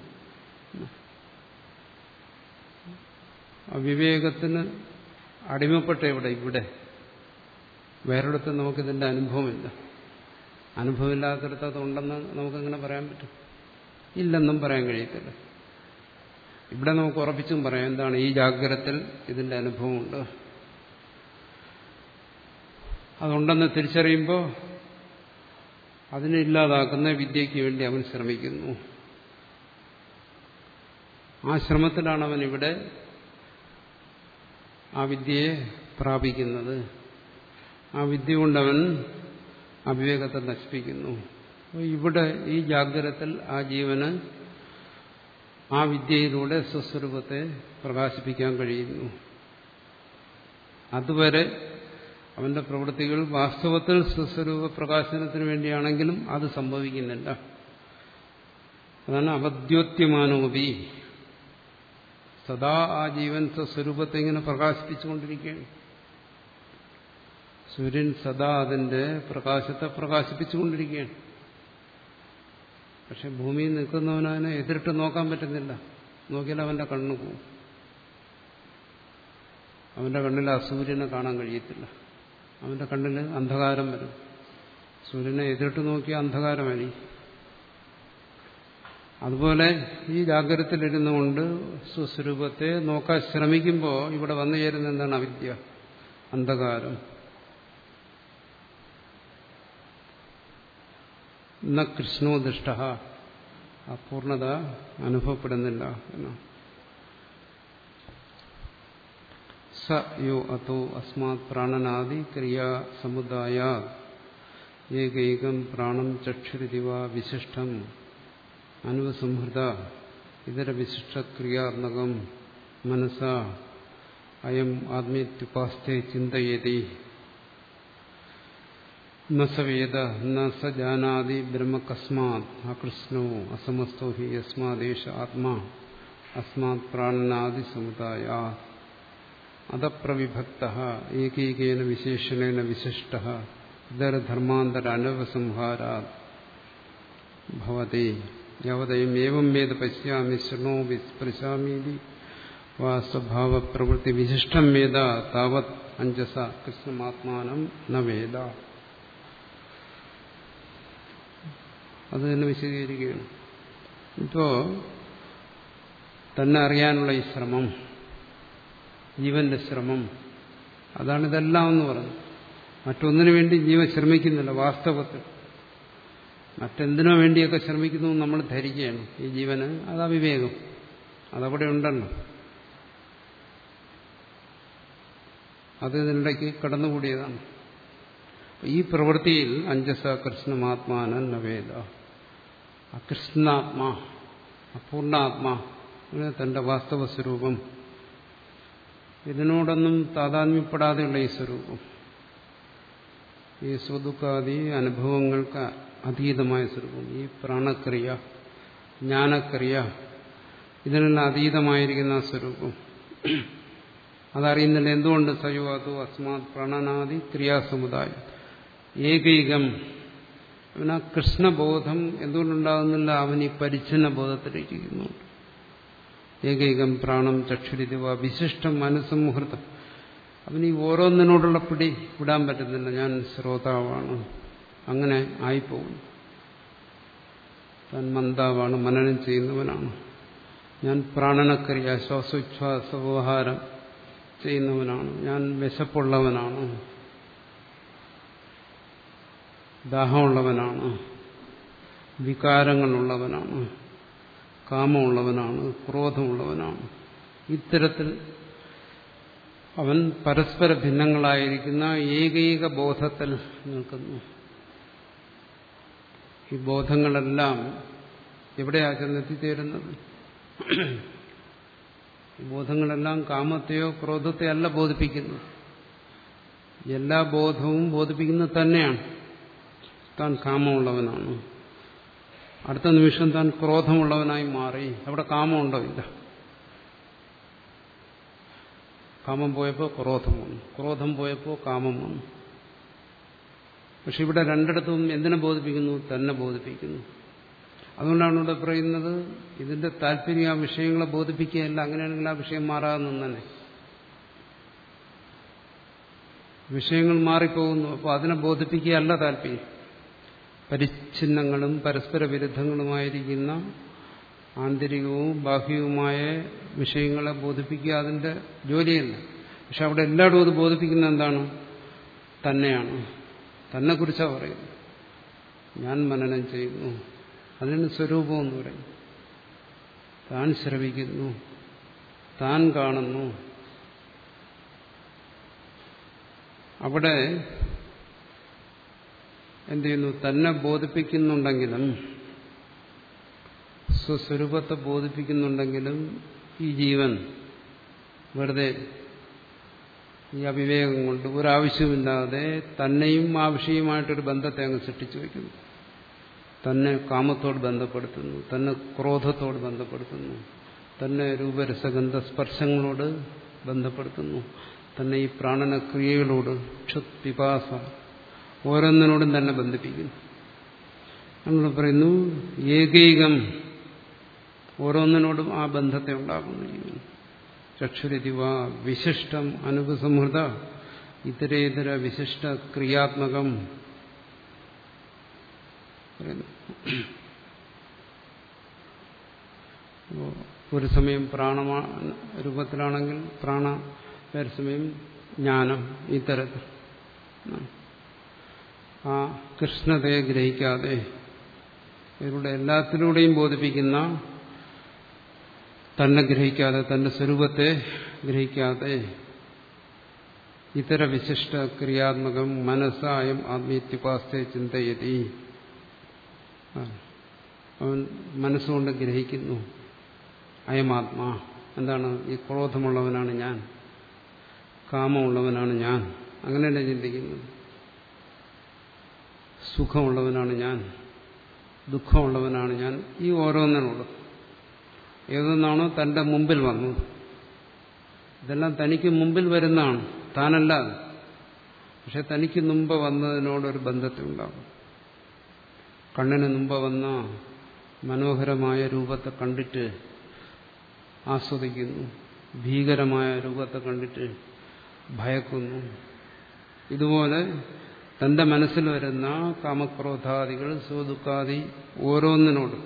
അവിവേകത്തിന് അടിമപ്പെട്ട ഇവിടെ ഇവിടെ വേറൊരിടത്ത് നമുക്കിതിന്റെ അനുഭവമില്ല. അനുഭവമില്ലാത്തടത്ത് അതുണ്ടെന്ന് നമുക്കെങ്ങനെ പറയാൻ പറ്റും? ഇല്ലെന്നും പറയാൻ കഴിയത്തില്ല. ഇവിടെ നമുക്ക് ഉറപ്പിച്ചും പറയാം എന്താണ് ഈ ജാഗ്രതത്തിൽ ഇതിന്റെ അനുഭവമുണ്ട്. അതുണ്ടെന്ന് തിരിച്ചറിയുമ്പോൾ അതിനെ ഇല്ലാതാക്കുന്ന വിദ്യയ്ക്ക് വേണ്ടി അവൻ ശ്രമിക്കുന്നു. ആ ശ്രമത്തിലാണ് അവൻ ഇവിടെ ആ വിദ്യയെ പ്രാപിക്കുന്നത്. ആ വിദ്യ കൊണ്ടവൻ അവിവേകത്തെ നശിപ്പിക്കുന്നു. ഇവിടെ ഈ ജാഗ്രതത്തിൽ ആ ജീവന് ആ വിദ്യയിലൂടെ സ്വസ്വരൂപത്തെ പ്രകാശിപ്പിക്കാൻ കഴിയുന്നു. അതുവരെ അവന്റെ പ്രവൃത്തികൾ വാസ്തവത്തിൽ സ്വസ്വരൂപ പ്രകാശനത്തിന് വേണ്ടിയാണെങ്കിലും അത് സംഭവിക്കുന്നില്ല. അതാണ് അവദ്യോത്യമാനോപി. സദാ ആ ജീവൻ സ്വസ്വരൂപത്തെ ഇങ്ങനെ പ്രകാശിപ്പിച്ചുകൊണ്ടിരിക്കുകയാണ്. സൂര്യൻ സദാ അതിന്റെ പ്രകാശത്തെ പ്രകാശിപ്പിച്ചുകൊണ്ടിരിക്കുകയാണ്. പക്ഷെ ഭൂമിയിൽ നിൽക്കുന്നവനതിനെ എതിരിട്ട് നോക്കാൻ പറ്റുന്നില്ല. നോക്കിയാൽ അവന്റെ കണ്ണ് പോവും. അവന്റെ കണ്ണിൽ ആ സൂര്യനെ കാണാൻ കഴിയത്തില്ല. അവന്റെ കണ്ണിൽ അന്ധകാരം വരും. സൂര്യനെ എതിരിട്ട് നോക്കിയാൽ അന്ധകാരമായി. അതുപോലെ ഈ ജാഗ്രതത്തിലിരുന്നുകൊണ്ട് സ്വസ്വരൂപത്തെ നോക്കാൻ ശ്രമിക്കുമ്പോൾ ഇവിടെ വന്നു ചേരുന്ന എന്താണ്? അവിദ്യ, അന്ധകാരം. ന കൃഷ്ണോ ദുഷ്ട, അപൂർണത അനുഭവപ്പെടുന്നില്ല എന്നാണ്. സ യോ അതോ അസ്മാത് പ്രാണനാദി ക്രിയാ സമുദായ ഏകൈകം പ്രാണം ചക്ഷുരിതിവ വിശിഷ്ടം അനുവസംഹൃത ഇതര വിശിഷ്ട ക്രിയാത്മകം മനസ അയം ആത്മീത്യുപാസ്തേ ചിന്തയേതി ന സ വേദ ന സ ജാനാതി ബ്രഹ്മ കസ്മാത് അകൃഷ്ണോ അസമസ്തോ ഹി യസ്മാദേശ ആത്മാ അസ്മാത് പ്രാണനാദി സമുദായ അദപ്രവിഭക്ത ഏകൈകേന വിശേഷണേന വിശിഷ്ട ഇതരധർമാന്തര അനവസംഹാരാത് ഭവതി യവതയം ഏവം വേദ പശ്യാമി ശൃണോമി സ്പൃശാമീതി വാ സ്വഭാവ പ്രവൃത്തി വിശിഷ്ടം വേദ താവത് അഞ്ജസ കൃഷ്ണമാത്മാനം ന വേദ. അത് തന്നെ വിശദീകരിക്കുകയാണ്. ഇപ്പോ തന്നെ അറിയാനുള്ള ഈ ശ്രമം, ജീവന്റെ ശ്രമം, അതാണ് ഇതെല്ലാം എന്ന് പറഞ്ഞു. മറ്റൊന്നിനു വേണ്ടി ജീവൻ ശ്രമിക്കുന്നില്ല. വാസ്തവത്തിൽ മറ്റെന്തിനോ വേണ്ടിയൊക്കെ ശ്രമിക്കുന്നു നമ്മൾ ധരിക്കുകയാണ്. ഈ ജീവന് അതാ വിവേകം, അതവിടെ ഉണ്ടല്ലോ. അത് ഇതിനിടയ്ക്ക് കടന്നുകൂടിയതാണ്. ഈ പ്രവൃത്തിയിൽ അഞ്ജസ കൃഷ്ണമാത്മാനൻ നവേദ, അകൃഷ്ണാത്മാ, അപൂർണാത്മാ, തന്റെ വാസ്തവ സ്വരൂപം, ഇതിനോടൊന്നും താതാത്മ്യപ്പെടാതെയുള്ള ഈ സ്വരൂപം, ഈ സുദുഃഖാദി അനുഭവങ്ങൾക്ക് അതീതമായ സ്വരൂപം, ഈ പ്രാണക്രിയ, ജ്ഞാനക്രിയ, ഇതിനെല്ലാം അതീതമായിരിക്കുന്ന ആ സ്വരൂപം അതറിയുന്നില്ല. എന്തുകൊണ്ട്? സയോവാതു അസ്മാത് പ്രാണനാദി ക്രിയാസമുദായം ഏകൈകം. അവന് ആ കൃഷ്ണബോധം എന്തുകൊണ്ടുണ്ടാകുന്നില്ല? അവൻ ഈ പരിച്ഛന്ന ബോധത്തിലിരിക്കുന്നു. ഏകൈകം പ്രാണം ചക്ഷുരിതിവ വിശിഷ്ടം അനുസംഹൃതം. അവന് ഈ ഓരോന്നിനോടുള്ള പിടി വിടാൻ പറ്റുന്നില്ല. ഞാൻ ശ്രോതാവാണ്, അങ്ങനെ ആയിപ്പോകും. താൻ മന്ദാവാണ്, മനനം ചെയ്യുന്നവനാണ്. ഞാൻ പ്രാണനക്രിയ, ശ്വാസോച്ഛ്വാസ വ്യവഹാരം ചെയ്യുന്നവനാണ്. ഞാൻ വിശപ്പുള്ളവനാണ്, ദാഹമുള്ളവനാണ്, വികാരങ്ങളുള്ളവനാണ്, കാമമുള്ളവനാണ്, ക്രോധമുള്ളവനാണ്. ഇത്തരത്തിൽ അവൻ പരസ്പര ഭിന്നങ്ങളായിരിക്കുന്ന ഏകൈക ബോധത്തിൽ നിൽക്കുന്നു. ഈ ബോധങ്ങളെല്ലാം എവിടെയാ ചെന്നെത്തിച്ചേരുന്നത്? ഈ ബോധങ്ങളെല്ലാം കാമത്തെയോ ക്രോധത്തെയോ അല്ല ബോധിപ്പിക്കുന്നു. എല്ലാ ബോധവും ബോധിപ്പിക്കുന്നത് തന്നെയാണ് താൻ കാമമുള്ളവനാണ്, അടുത്ത നിമിഷം താൻ ക്രോധമുള്ളവനായി മാറി. അവിടെ കാമമുണ്ടോ? ഇല്ല. കാമം പോയപ്പോൾ ക്രോധം വന്നു, ക്രോധം പോയപ്പോൾ കാമം വന്നു. പക്ഷെ ഇവിടെ രണ്ടിടത്തും എന്തിനെ ബോധിപ്പിക്കുന്നു? തന്നെ ബോധിപ്പിക്കുന്നു. അതുകൊണ്ടാണ് ഇവിടെ പറയുന്നത് ഇതിന്റെ താല്പര്യം ആ വിഷയങ്ങളെ ബോധിപ്പിക്കുകയല്ല. അങ്ങനെയാണെങ്കിൽ ആ വിഷയം മാറാതെ തന്നെ വിഷയങ്ങൾ മാറിപ്പോകുന്നു. അപ്പോൾ അതിനെ ബോധിപ്പിക്കുകയല്ല താല്പര്യം. പരിച്ഛിന്നങ്ങളും പരസ്പര വിരുദ്ധങ്ങളുമായിരിക്കുന്ന ആന്തരികവും ബാഹ്യവുമായ വിഷയങ്ങളെ ബോധിപ്പിക്കുക അതിന്റെ ജോലിയല്ല. പക്ഷെ അവിടെ എല്ലായിടും അത് ബോധിപ്പിക്കുന്നത് എന്താണ്? തന്നെയാണ്. തന്നെ കുറിച്ചാണ് പറയുന്നത്. ഞാൻ മനനം ചെയ്യുന്നു, അതിന് സ്വരൂപം എന്ന് പറയും. താൻ ശ്രവിക്കുന്നു, താൻ കാണുന്നു. അവിടെ എന്ത് ചെയ്യുന്നു? തന്നെ ബോധിപ്പിക്കുന്നുണ്ടെങ്കിലും സ്വസ്വരൂപത്തെ ബോധിപ്പിക്കുന്നുണ്ടെങ്കിലും ഈ ജീവൻ വെറുതെ ഈ അവിവേകം കൊണ്ട് ഒരാവശ്യമില്ലാതെ തന്നെയും ആ വിഷയമായിട്ടൊരു ബന്ധത്തെ അങ്ങ് സൃഷ്ടിച്ചു വയ്ക്കുന്നു. തന്നെ കാമത്തോട് ബന്ധപ്പെടുത്തുന്നു, തന്നെ ക്രോധത്തോട് ബന്ധപ്പെടുത്തുന്നു, തന്നെ രൂപരസഗന്ധ സ്പർശങ്ങളോട് ബന്ധപ്പെടുത്തുന്നു, തന്നെ ഈ പ്രാണന ക്രിയകളോട് ക്ഷുത് പിപാസ ഓരോന്നിനോടും തന്നെ ബന്ധിപ്പിക്കുന്നു. നമ്മൾ പറയുന്നു ഏകൈകം ഓരോന്നിനോടും ആ ബന്ധത്തെ ഉണ്ടാക്കുന്നു ജീവൻ. ചക്ഷുരതിവ വിശിഷ്ടം അനുപസംഹൃത ഇതരേതര വിശിഷ്ട ക്രിയാത്മകം. ഒരു സമയം പ്രാണ രൂപത്തിലാണെങ്കിൽ പ്രാണ, വേറെ സമയം ജ്ഞാനം. ഈ തരത്തിൽ ആ കൃഷ്ണതയെ ഗ്രഹിക്കാതെ ഇവരുടെ എല്ലാത്തിലൂടെയും ബോധിപ്പിക്കുന്ന തന്നെ ഗ്രഹിക്കാതെ, തന്റെ സ്വരൂപത്തെ ഗ്രഹിക്കാതെ ഇതര വിശിഷ്ട ക്രിയാത്മകം മനസ്സായം ആത്മീത്യുപാസ്തെ ചിന്തയതി. അവൻ മനസ്സുകൊണ്ട് ഗ്രഹിക്കുന്നു അയമാത്മാ. എന്താണ്? ഈ ക്രോധമുള്ളവനാണ് ഞാൻ, കാമമുള്ളവനാണ് ഞാൻ, അങ്ങനെയല്ല ചിന്തിക്കുന്നത്. സുഖമുള്ളവനാണ് ഞാൻ, ദുഃഖമുള്ളവനാണ് ഞാൻ. ഈ ഓരോന്നിനോടും ഏതൊന്നാണോ തന്റെ മുമ്പിൽ വന്നത്, ഇതെല്ലാം തനിക്ക് മുമ്പിൽ വരുന്നതാണ്, താനല്ല. പക്ഷെ തനിക്ക് മുമ്പ് വന്നതിനോടൊരു ബന്ധത്തിലുണ്ടാകും. കണ്ണിന് മുമ്പ് വന്ന മനോഹരമായ രൂപത്തെ കണ്ടിട്ട് ആസ്വദിക്കുന്നു, ഭീകരമായ രൂപത്തെ കണ്ടിട്ട് ഭയക്കുന്നു. ഇതുപോലെ തന്റെ മനസ്സിൽ വരുന്ന കാമക്രോധാദികൾ സുഖദുഃഖാദി ഓരോന്നിനോടും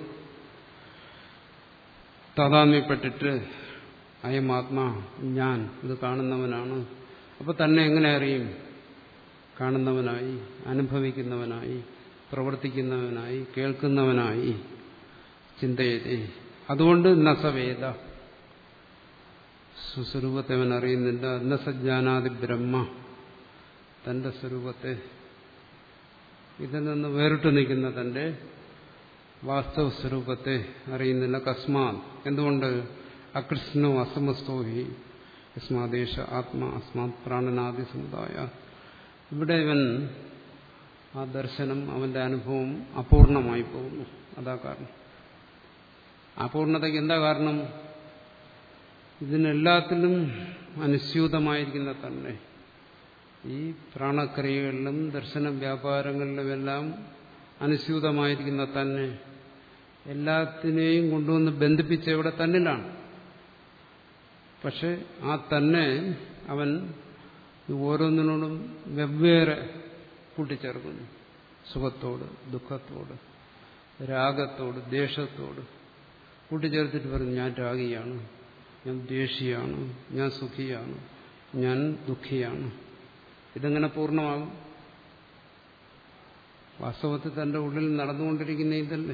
താതാത്മ്യപ്പെട്ടിട്ട് അയമാത്മാ ഞാൻ ഇത് കാണുന്നവനാണ്. അപ്പൊ തന്നെ എങ്ങനെ അറിയും? കാണുന്നവനായി, അനുഭവിക്കുന്നവനായി, പ്രവർത്തിക്കുന്നവനായി, കേൾക്കുന്നവനായി ചിന്തയതേ. അതുകൊണ്ട് നസവേദ സ്വസ്വരൂപത്തെ അവൻ അറിയുന്നില്ല. നസജ്ഞാനാദി ബ്രഹ്മ തന്റെ സ്വരൂപത്തെ, ഇതിൽ നിന്ന് വേറിട്ട് നിൽക്കുന്ന തന്റെ വാസ്തവ സ്വരൂപത്തെ അറിയുന്നില്ല. കസ്മാത് എന്തുകൊണ്ട്? അകൃഷ്ണോ അസമസ്തോ ഹി യസ്മാദേശ ആത്മാ അസ്മാത് പ്രാണനാദി സമുദായ. ഇവിടെ ഇവൻ ആ ദർശനം, അവന്റെ അനുഭവം അപൂർണമായി പോകുന്നു. അതാ കാരണം. അപൂർണതയ്ക്ക് എന്താ കാരണം? ഇതിനെല്ലാത്തിലും അനുസ്യൂതമായിരിക്കുന്ന തന്നെ ഈ പ്രാണക്രിയകളിലും ദർശന വ്യാപാരങ്ങളിലുമെല്ലാം അനുസ്യൂതമായിരിക്കുന്ന തന്നെ എല്ലാത്തിനെയും കൊണ്ടുവന്ന് ബന്ധിപ്പിച്ച ഇവിടെ തന്നിലാണ്. പക്ഷെ ആ തന്നെ അവൻ ഓരോന്നിനോടും വെവ്വേറെ കൂട്ടിച്ചേർക്കുന്നു. സുഖത്തോട്, ദുഃഖത്തോട്, രാഗത്തോട്, ദ്വേഷത്തോട് കൂട്ടിച്ചേർത്തിട്ട് പറഞ്ഞു ഞാൻ രാഗിയാണ്, ഞാൻ ദ്വേഷിയാണ്, ഞാൻ സുഖിയാണ്, ഞാൻ ദുഃഖിയാണ്. ഇതെങ്ങനെ പൂർണ്ണമാകും? വാസ്തവത്തിൽ തന്റെ ഉള്ളിൽ നടന്നുകൊണ്ടിരിക്കുന്ന ഇതല്ലേ.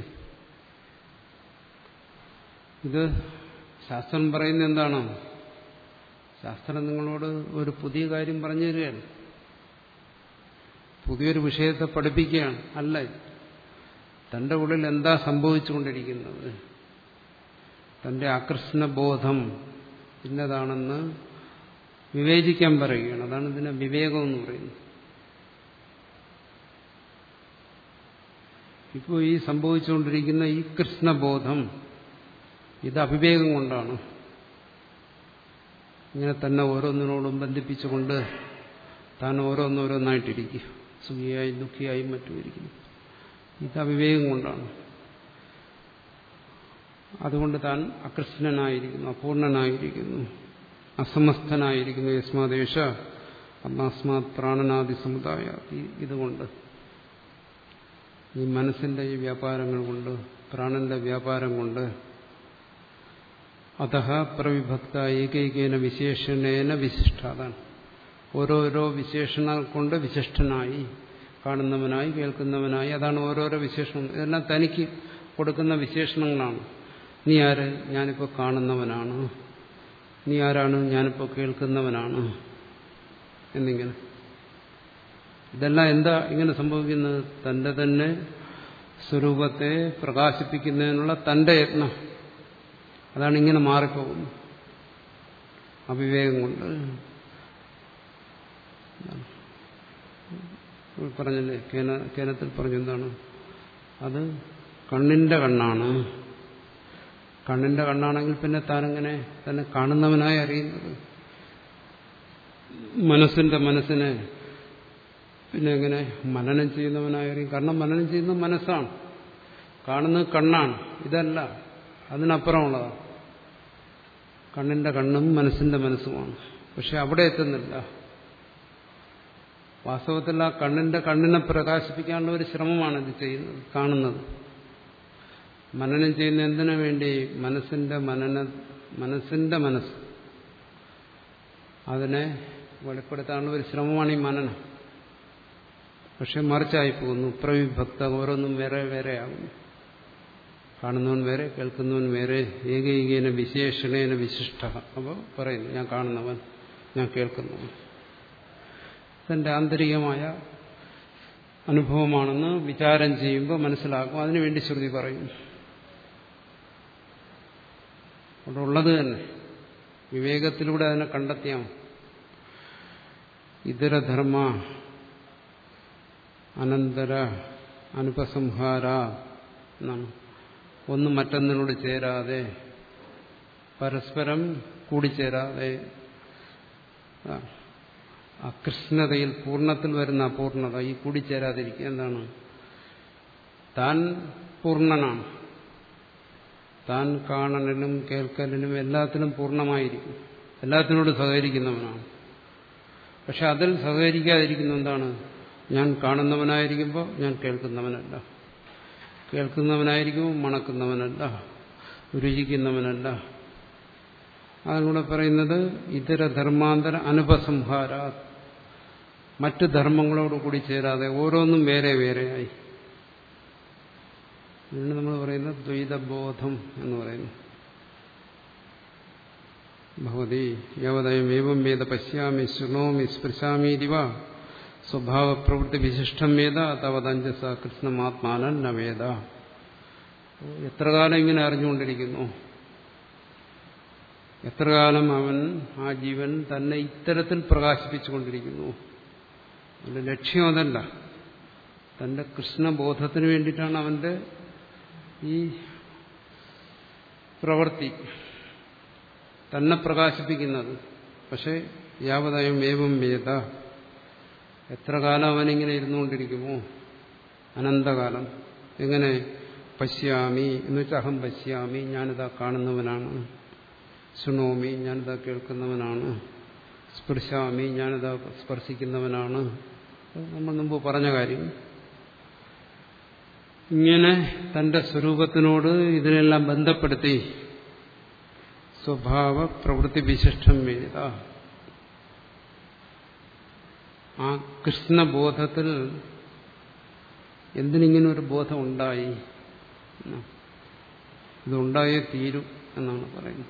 ഇത് ശാസ്ത്രം പറയുന്നത് എന്താണ്? ശാസ്ത്രം നിങ്ങളോട് ഒരു പുതിയ കാര്യം പറഞ്ഞു തരികയാണ്, പുതിയൊരു വിഷയത്തെ പഠിപ്പിക്കുകയാണ്. അല്ല, തന്റെ ഉള്ളിൽ എന്താ സംഭവിച്ചുകൊണ്ടിരിക്കുന്നത്, തന്റെ ആകർഷണബോധം ഇന്നതാണെന്ന് വിവേചിക്കാൻ പറയുകയാണ്. അതാണ് ഇതിനെ വിവേകം എന്ന് പറയുന്നത്. ഇപ്പോൾ ഈ സംഭവിച്ചുകൊണ്ടിരിക്കുന്ന ഈ കൃഷ്ണബോധം ഇത് അവിവേകം കൊണ്ടാണ്. ഇങ്ങനെ തന്നെ ഓരോന്നിനോടും ബന്ധിപ്പിച്ചുകൊണ്ട് താൻ ഓരോന്നോരോന്നായിട്ടിരിക്കുക, സുഖിയായി ദുഃഖിയായും മറ്റും ഇരിക്കുന്നു. ഇത് അവിവേകം കൊണ്ടാണ്. അതുകൊണ്ട് താൻ അകൃഷ്ണനായിരിക്കുന്നു, അപൂർണനായിരിക്കുന്നു, അസമസ്തനായിരിക്കുന്നു. യസ്മാദേശ അന്നാസ്മാത് പ്രാണനാദി സമുദായ. ഇതുകൊണ്ട് ഈ മനസ്സിന്റെ ഈ വ്യാപാരങ്ങൾ കൊണ്ട്, പ്രാണന്റെ വ്യാപാരം കൊണ്ട് അതഃ പ്രവിഭക്ത ഏകൈകേന വിശേഷണേന വിശിഷ്ട. അതാണ് ഓരോരോ വിശേഷണങ്ങൾ കൊണ്ട് വിശിഷ്ടനായി, കാണുന്നവനായി, കേൾക്കുന്നവനായി. അതാണ് ഓരോരോ വിശേഷണം. ഇതെല്ലാം തനിക്ക് കൊടുക്കുന്ന വിശേഷണങ്ങളാണ്. നീ ആര്? ഞാനിപ്പോൾ കാണുന്നവനാണ്. നീ ആരാണ്? ഞാനിപ്പോൾ കേൾക്കുന്നവനാണ് എന്നിങ്ങനെ. ഇതെല്ലാം എന്താ ഇങ്ങനെ സംഭവിക്കുന്നത്? തന്റെ തന്നെ സ്വരൂപത്തെ പ്രകാശിപ്പിക്കുന്നതിനുള്ള തന്റെ യത്നം. അതാണ് ഇങ്ങനെ മാറിപ്പോകുന്നത് അവിവേകം കൊണ്ട്. പറഞ്ഞല്ലേ, കേന കേനത്തിൽ പറഞ്ഞു എന്താണ് അത്? കണ്ണിന്റെ കണ്ണാണ്. കണ്ണിന്റെ കണ്ണാണെങ്കിൽ പിന്നെ താനെങ്ങനെ തന്നെ കാണുന്നവനായി അറിയുന്നത്? മനസ്സിന്റെ മനസ്സിനെ പിന്നെ എങ്ങനെ മനനം ചെയ്യുന്നവനായി അറിയും? കാരണം മനനം ചെയ്യുന്നത് മനസ്സാണ്, കാണുന്നത് കണ്ണാണ്. ഇതല്ല, അതിനപ്പുറമുള്ളതാണ്. കണ്ണിന്റെ കണ്ണും മനസ്സിന്റെ മനസ്സുമാണ്. പക്ഷെ അവിടെ എത്തുന്നില്ല. വാസ്തവത്തിൽ ആ കണ്ണിന്റെ കണ്ണിനെ പ്രകാശിപ്പിക്കാനുള്ള ഒരു ശ്രമമാണ് ഇത് ചെയ്യുന്നത്, കാണുന്നത്. മനനം ചെയ്യുന്ന എന്തിനു വേണ്ടി? മനസ്സിന്റെ മനന മനസ്സിന്റെ മനസ്സ് അതിനെ വെളിപ്പെടുത്താനുള്ള ഒരു ശ്രമമാണ് ഈ മനനം. പക്ഷെ മറിച്ചായി പോകുന്നു. പ്രവിഭക്ത, ഓരോന്നും വേറെ വേറെ ആകുന്നു. കാണുന്നവൻ വേറെ, കേൾക്കുന്നവൻ വേറെ. ഏകൈകേന വിശേഷണേന വിശിഷ്ട. അപ്പോൾ പറയുന്നു, ഞാൻ കാണുന്നവൻ, ഞാൻ കേൾക്കുന്നവൻ. തന്റെ ആന്തരികമായ അനുഭവമാണെന്ന് വിചാരം ചെയ്യുമ്പോൾ മനസ്സിലാക്കും. അതിനുവേണ്ടി ശ്രുതി പറയും. അവിടെ ഉള്ളത് തന്നെ വിവേകത്തിലൂടെ അതിനെ കണ്ടെത്തിയാൽ ഇതരധർമ്മ അനന്തര അനുപസംഹാര എന്നാണ്. ഒന്ന് മറ്റൊന്നിനോട് ചേരാതെ, പരസ്പരം കൂടിച്ചേരാതെ, അകൃഷ്ണതയിൽ പൂർണ്ണത്തിൽ വരുന്ന അപൂർണത, ഈ കൂടിച്ചേരാതിരിക്കുക. എന്താണ്? താൻ പൂർണ്ണനാണ്. താൻ കാണലിനും കേൾക്കലിനും എല്ലാത്തിനും പൂർണ്ണമായിരിക്കും, എല്ലാത്തിനോട് സഹകരിക്കുന്നവനാണ്. പക്ഷെ അതിൽ സഹകരിക്കാതിരിക്കുന്ന എന്താണ്? ഞാൻ കാണുന്നവനായിരിക്കുമ്പോൾ ഞാൻ കേൾക്കുന്നവനല്ല, കേൾക്കുന്നവനായിരിക്കുമ്പോൾ മണക്കുന്നവനല്ല, രുചിക്കുന്നവനല്ല. അതിലൂടെ പറയുന്നത് ഇതര ധർമാന്തര അനുപസംഹാര, മറ്റ് ധർമ്മങ്ങളോട് കൂടി ചേരാതെ ഓരോന്നും വേറെ വേറെയായി. ഇതിന് നമ്മൾ പറയുന്നത് ദ്വൈതബോധം എന്ന് പറയുന്നു. ഭവതി യവദയം ഏവം വേദ പശ്യാമി ശൃണോമി സ്പൃശാമീതിവ സ്വഭാവ പ്രവൃത്തി വിശിഷ്ടം വേദ തവതഞ്ചസ കൃഷ്ണമാത്മാനൻ ന വേദ. എത്ര കാലം ഇങ്ങനെ അറിഞ്ഞുകൊണ്ടിരിക്കുന്നു? എത്ര കാലം അവൻ, ആ ജീവൻ തന്നെ ഇത്തരത്തിൽ പ്രകാശിപ്പിച്ചുകൊണ്ടിരിക്കുന്നു? അവന്റെ ലക്ഷ്യം അതല്ല. തന്റെ കൃഷ്ണബോധത്തിന് വേണ്ടിയിട്ടാണ് അവന്റെ ഈ പ്രവൃത്തി തന്നെ പ്രകാശിപ്പിക്കുന്നത്. പക്ഷെ യാവദയം ഏവം വേദ, എത്ര കാലം അവനിങ്ങനെ ഇരുന്നുകൊണ്ടിരിക്കുമോ? അനന്തകാലം. എങ്ങനെ? പശ്യാമി എന്ന് വെച്ചാൽ അഹം പശ്യാമി, ഞാനിതാ കാണുന്നവനാണ്. ശൃണോമി, ഞാനിതാ കേൾക്കുന്നവനാണ്. സ്പൃശാമി, ഞാനിതാ സ്പർശിക്കുന്നവനാണ്. നമ്മൾ മുമ്പ് പറഞ്ഞ കാര്യം. ഇങ്ങനെ തന്റെ സ്വരൂപത്തിനോട് ഇതിനെല്ലാം ബന്ധപ്പെടുത്തി സ്വഭാവ പ്രവൃത്തി വിശിഷ്ടം വേദ, ആ കൃഷ്ണബോധത്തിൽ എന്തിനിങ്ങനെ ഒരു ബോധം ഉണ്ടായി? ഇതുണ്ടായേ തീരൂ എന്നാണ് പറയുന്നത്.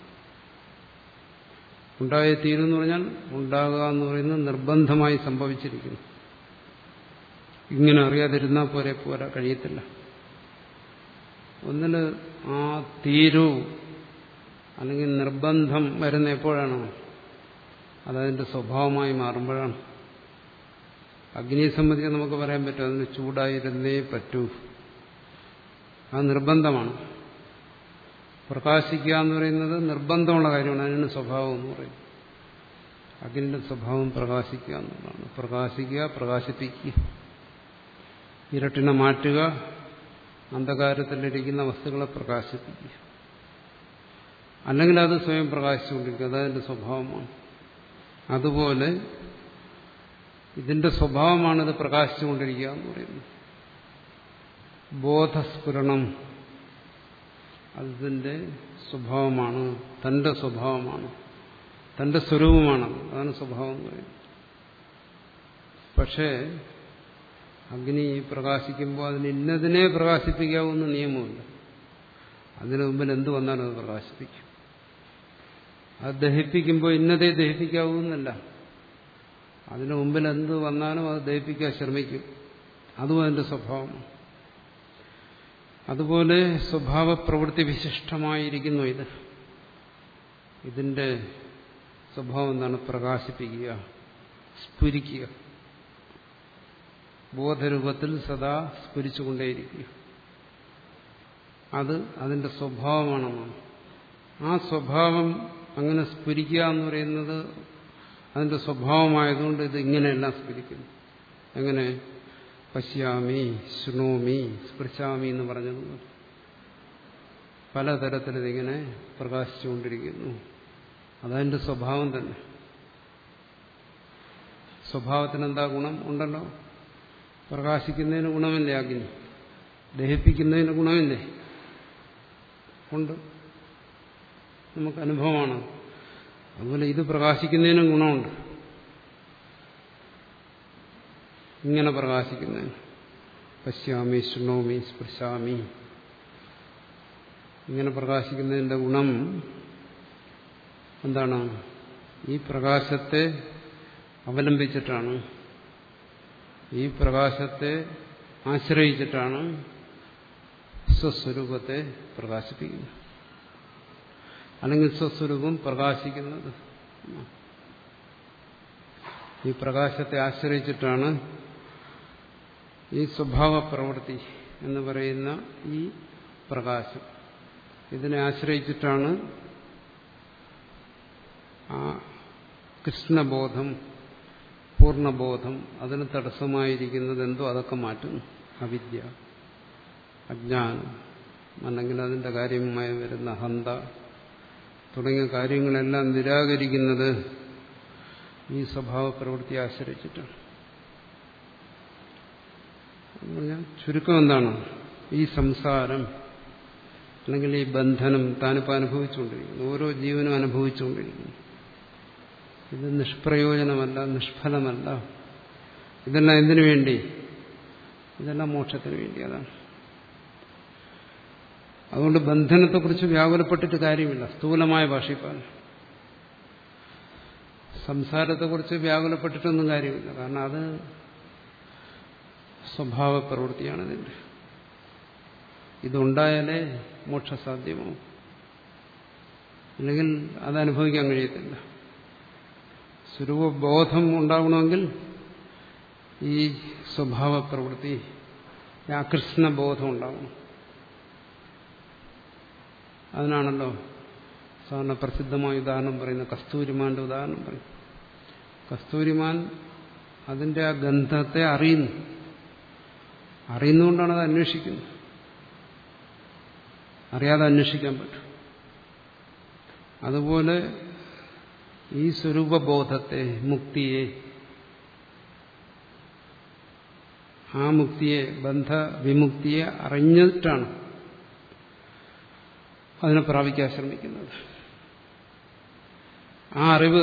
ഉണ്ടായേ തീരൂ എന്ന് പറഞ്ഞാൽ ഉണ്ടാകുക എന്ന് പറയുന്നത് നിർബന്ധമായി സംഭവിച്ചിരിക്കുന്നു. ഇങ്ങനെ അറിയാതിരുന്നാൽ പോരെ പോരാ, കഴിയത്തില്ല. ഒന്നിൽ ആ തീരൂ അല്ലെങ്കിൽ നിർബന്ധം വരുന്ന എപ്പോഴാണോ? അതതിന്റെ സ്വഭാവമായി മാറുമ്പോഴാണ്. അഗ്നിയെ സംബന്ധിച്ച് നമുക്ക് പറയാൻ പറ്റും, അതിന് ചൂടായിരുന്നേ പറ്റൂ. അത് നിർബന്ധമാണ്. പ്രകാശിക്കുക എന്ന് പറയുന്നത് നിർബന്ധമുള്ള കാര്യമാണ്. അതിന് സ്വഭാവം എന്ന് പറയും. അഗ്നിയുടെ സ്വഭാവം പ്രകാശിക്കുക എന്നുള്ളതാണ്. പ്രകാശിക്കുക, പ്രകാശിപ്പിക്കുക, ഇരുട്ടിനെ മാറ്റുക, അന്ധകാരത്തിലിരിക്കുന്ന വസ്തുക്കളെ പ്രകാശിപ്പിക്കുക. അല്ലെങ്കിൽ അത് സ്വയം പ്രകാശിച്ചുകൊണ്ടിരിക്കുക. അതതിൻ്റെ സ്വഭാവമാണ്. അതുപോലെ ഇതിന്റെ സ്വഭാവമാണിത് പ്രകാശിച്ചുകൊണ്ടിരിക്കുക എന്ന് പറയുന്നത്. ബോധസ്ഫുരണം അതിന്റെ സ്വഭാവമാണ്, തന്റെ സ്വഭാവമാണ്, തന്റെ സ്വരൂപമാണ്. അതാണ് സ്വഭാവം എന്ന് പറയുന്നത്. പക്ഷേ അഗ്നി പ്രകാശിക്കുമ്പോൾ അതിന് ഇന്നതിനെ പ്രകാശിപ്പിക്കാവുന്ന നിയമമില്ല. അതിനു മുമ്പിൽ എന്ത് വന്നാലും അത് പ്രകാശിപ്പിക്കും. അത് ദഹിപ്പിക്കുമ്പോൾ ഇന്നതേ ദഹിപ്പിക്കാവൂന്നല്ല. അതിനു മുമ്പിൽ എന്ത് വന്നാലും അത് ദഹിപ്പിക്കാൻ ശ്രമിക്കും. അതും അതിന്റെ സ്വഭാവമാണ്. അതുപോലെ സ്വഭാവ പ്രവൃത്തി വിശിഷ്ടമായിരിക്കുന്നു ഇത്. ഇതിന്റെ സ്വഭാവം എന്താണ്? പ്രകാശിപ്പിക്കുക, സ്ഫുരിക്കുക, ബോധരൂപത്തിൽ സദാ സ്ഫുരിച്ചുകൊണ്ടേയിരിക്കുക. അത് അതിന്റെ സ്വഭാവമാണെന്നാണ്. ആ സ്വഭാവം അങ്ങനെ സ്ഫുരിക്കുക എന്ന് പറയുന്നത് അതിന്റെ സ്വഭാവമായതുകൊണ്ട് ഇത് ഇങ്ങനെയെല്ലാം സ്ഫുരിക്കുന്നു. എങ്ങനെ? പശ്യാമി, ശൃണോമി, സ്പൃശാമി എന്ന് പറഞ്ഞതുപോലെ പലതരത്തിൽ ഇതിങ്ങനെ പ്രകാശിച്ചുകൊണ്ടിരിക്കുന്നു. അതതിന്റെ സ്വഭാവം തന്നെ. സ്വഭാവത്തിന് എന്താ ഗുണം ഉണ്ടല്ലോ? പ്രകാശിക്കുന്നതിന് ഗുണമില്ലേ? അഗ്നി ദഹിപ്പിക്കുന്നതിന് ഗുണമില്ലേ? ഉണ്ട്, നമുക്ക് അനുഭവമാണ്. അതുപോലെ ഇത് പ്രകാശിക്കുന്നതിനും ഗുണമുണ്ട്. ഇങ്ങനെ പ്രകാശിക്കുന്നതിന് പശ്യാമി, ശൃണോമി, സ്പൃശാമി, ഇങ്ങനെ പ്രകാശിക്കുന്നതിന്റെ ഗുണം എന്താണ്? ഈ പ്രകാശത്തെ അവലംബിച്ചിട്ടാണ്, ഈ പ്രകാശത്തെ ആശ്രയിച്ചിട്ടാണ് സ്വസ്വരൂപത്തെ പ്രകാശിപ്പിക്കുന്നത്. അല്ലെങ്കിൽ സ്വസ്വരൂപം പ്രകാശിക്കുന്നത് ഈ പ്രകാശത്തെ ആശ്രയിച്ചിട്ടാണ്. ഈ സ്വഭാവ പ്രവൃത്തി എന്ന് പറയുന്ന ഈ പ്രകാശം, ഇതിനെ ആശ്രയിച്ചിട്ടാണ് ആ കൃഷ്ണബോധം, പൂർണ്ണബോധം, അതിന് തടസ്സമായിരിക്കുന്നത് എന്തോ അതൊക്കെ മാറ്റുന്നു. അവിദ്യ, അജ്ഞാനം, അല്ലെങ്കിൽ അതിന്റെ കാര്യമായി വരുന്ന ഹന്ത തുടങ്ങിയ കാര്യങ്ങളെല്ലാം നിരാകരിക്കുന്നത് ഈ സ്വഭാവ പ്രവൃത്തിയെ ആശ്രയിച്ചിട്ടാണ്. ചുരുക്കം എന്താണ്? ഈ സംസാരം അല്ലെങ്കിൽ ഈ ബന്ധനം താനിപ്പോൾ അനുഭവിച്ചുകൊണ്ടിരിക്കുന്നു, ഓരോ ജീവനും അനുഭവിച്ചുകൊണ്ടിരിക്കുന്നു. ഇത് നിഷ്പ്രയോജനമല്ല, നിഷ്ഫലമല്ല. ഇതെല്ലാം എന്തിനു വേണ്ടി? ഇതെല്ലാം മോക്ഷത്തിന് വേണ്ടി. അതാണ്. അതുകൊണ്ട് ബന്ധനത്തെക്കുറിച്ച് വ്യാകുലപ്പെട്ടിട്ട് കാര്യമില്ല. സ്ഥൂലമായ ഭാഷയിപ്പാണ്. സംസാരത്തെക്കുറിച്ച് വ്യാകുലപ്പെട്ടിട്ടൊന്നും കാര്യമില്ല. കാരണം അത് സ്വഭാവ പ്രവൃത്തിയാണ് ഇതിന്റെ. ഇതുണ്ടായാലേ മോക്ഷസാധ്യമാവും, അല്ലെങ്കിൽ അതനുഭവിക്കാൻ കഴിയത്തില്ല. സ്വരൂപബോധം ഉണ്ടാകണമെങ്കിൽ ഈ സ്വഭാവ പ്രവൃത്തി, ആകൃഷ്ണബോധം ഉണ്ടാകണം. അതിനാണല്ലോ സാധാരണ പ്രസിദ്ധമായ ഉദാഹരണം പറയുന്നത്, കസ്തൂരിമാന്റെ ഉദാഹരണം പറയും. കസ്തൂരിമാൻ അതിന്റെ ആ ഗന്ധത്തെ അറിയുന്നു, അറിയുന്നുകൊണ്ടാണ് അത് അന്വേഷിക്കുന്നത്. അറിയാതെ അന്വേഷിക്കാൻ പറ്റും. അതുപോലെ ഈ സ്വരൂപബോധത്തെ, മുക്തിയെ, ആ മുക്തിയെ, ബന്ധവിമുക്തിയെ അറിഞ്ഞിട്ടാണ് അതിനെ പ്രാപിക്കാൻ ശ്രമിക്കുന്നത്. ആ അറിവ്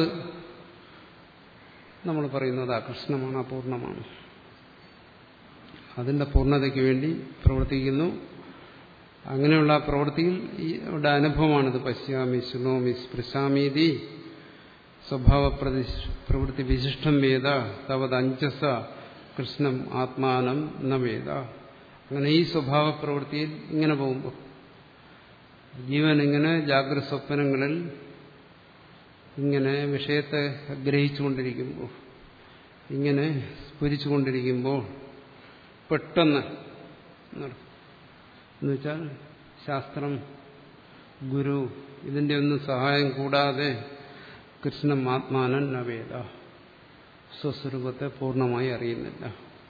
നമ്മൾ പറയുന്നത് അകൃഷ്ണമാണ്, അപൂർണമാണ്. അതിന്റെ പൂർണ്ണതയ്ക്ക് വേണ്ടി പ്രവർത്തിക്കുന്നു. അങ്ങനെയുള്ള ആ പ്രവൃത്തിയിൽ ഈ ഇവിടെ അനുഭവമാണിത്. പശ്യാമി, ശൃണോമി, സ്പൃശാമീതി സ്വഭാവ പ്രവൃത്തി വിശിഷ്ടം വേദ തവത് അഞ്ജസ കൃഷ്ണം ആത്മാനം ന വേദ. അങ്ങനെ ഈ സ്വഭാവ പ്രവൃത്തിയിൽ ഇങ്ങനെ പോകുമ്പോൾ ജീവൻ ഇങ്ങനെ ജാഗ്രത സ്വപ്നങ്ങളിൽ ഇങ്ങനെ വിഷയത്തെ ഗ്രഹിച്ചുകൊണ്ടിരിക്കുമ്പോൾ, ഇങ്ങനെ സ്ഫുരിച്ചുകൊണ്ടിരിക്കുമ്പോൾ പെട്ടെന്ന് എന്നുവെച്ചാൽ ശാസ്ത്രം, ഗുരു ഇതിൻ്റെ ഒന്നും സഹായം കൂടാതെ കൃഷ്ണൻ ആത്മാനൻ നവേദ, സ്വസ്വരൂപത്തെ പൂർണ്ണമായി അറിയുന്നില്ല.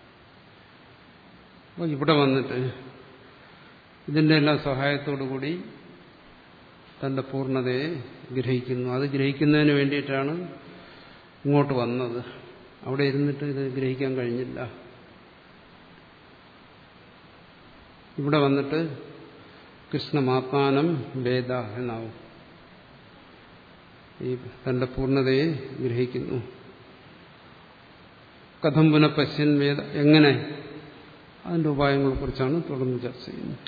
അപ്പോൾ ഇവിടെ വന്നിട്ട് ഇതിൻ്റെ എല്ലാം സഹായത്തോടുകൂടി തന്റെ പൂർണ്ണതയെ ഗ്രഹിക്കുന്നു. അത് ഗ്രഹിക്കുന്നതിന് വേണ്ടിയിട്ടാണ് ഇങ്ങോട്ട് വന്നത്. അവിടെ ഇരുന്നിട്ട് ഇത് ഗ്രഹിക്കാൻ കഴിഞ്ഞില്ല. ഇവിടെ വന്നിട്ട് കൃഷ്ണമാത്മാനം വേദ എന്നാവും. ഈ തന്റെ പൂർണ്ണതയെ ഗ്രഹിക്കുന്നു. കഥം പുനഃ പശ്യൻ വേദ, എങ്ങനെ, അതിന്റെ ഉപായങ്ങളെ കുറിച്ചാണ് തുടർന്ന് ചർച്ച ചെയ്യുന്നത്.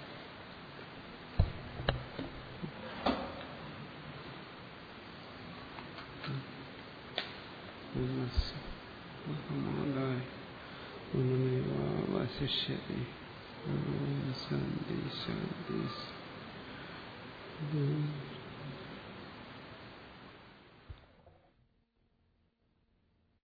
ശിഷ്യതി ശാന്തി ശാന്തി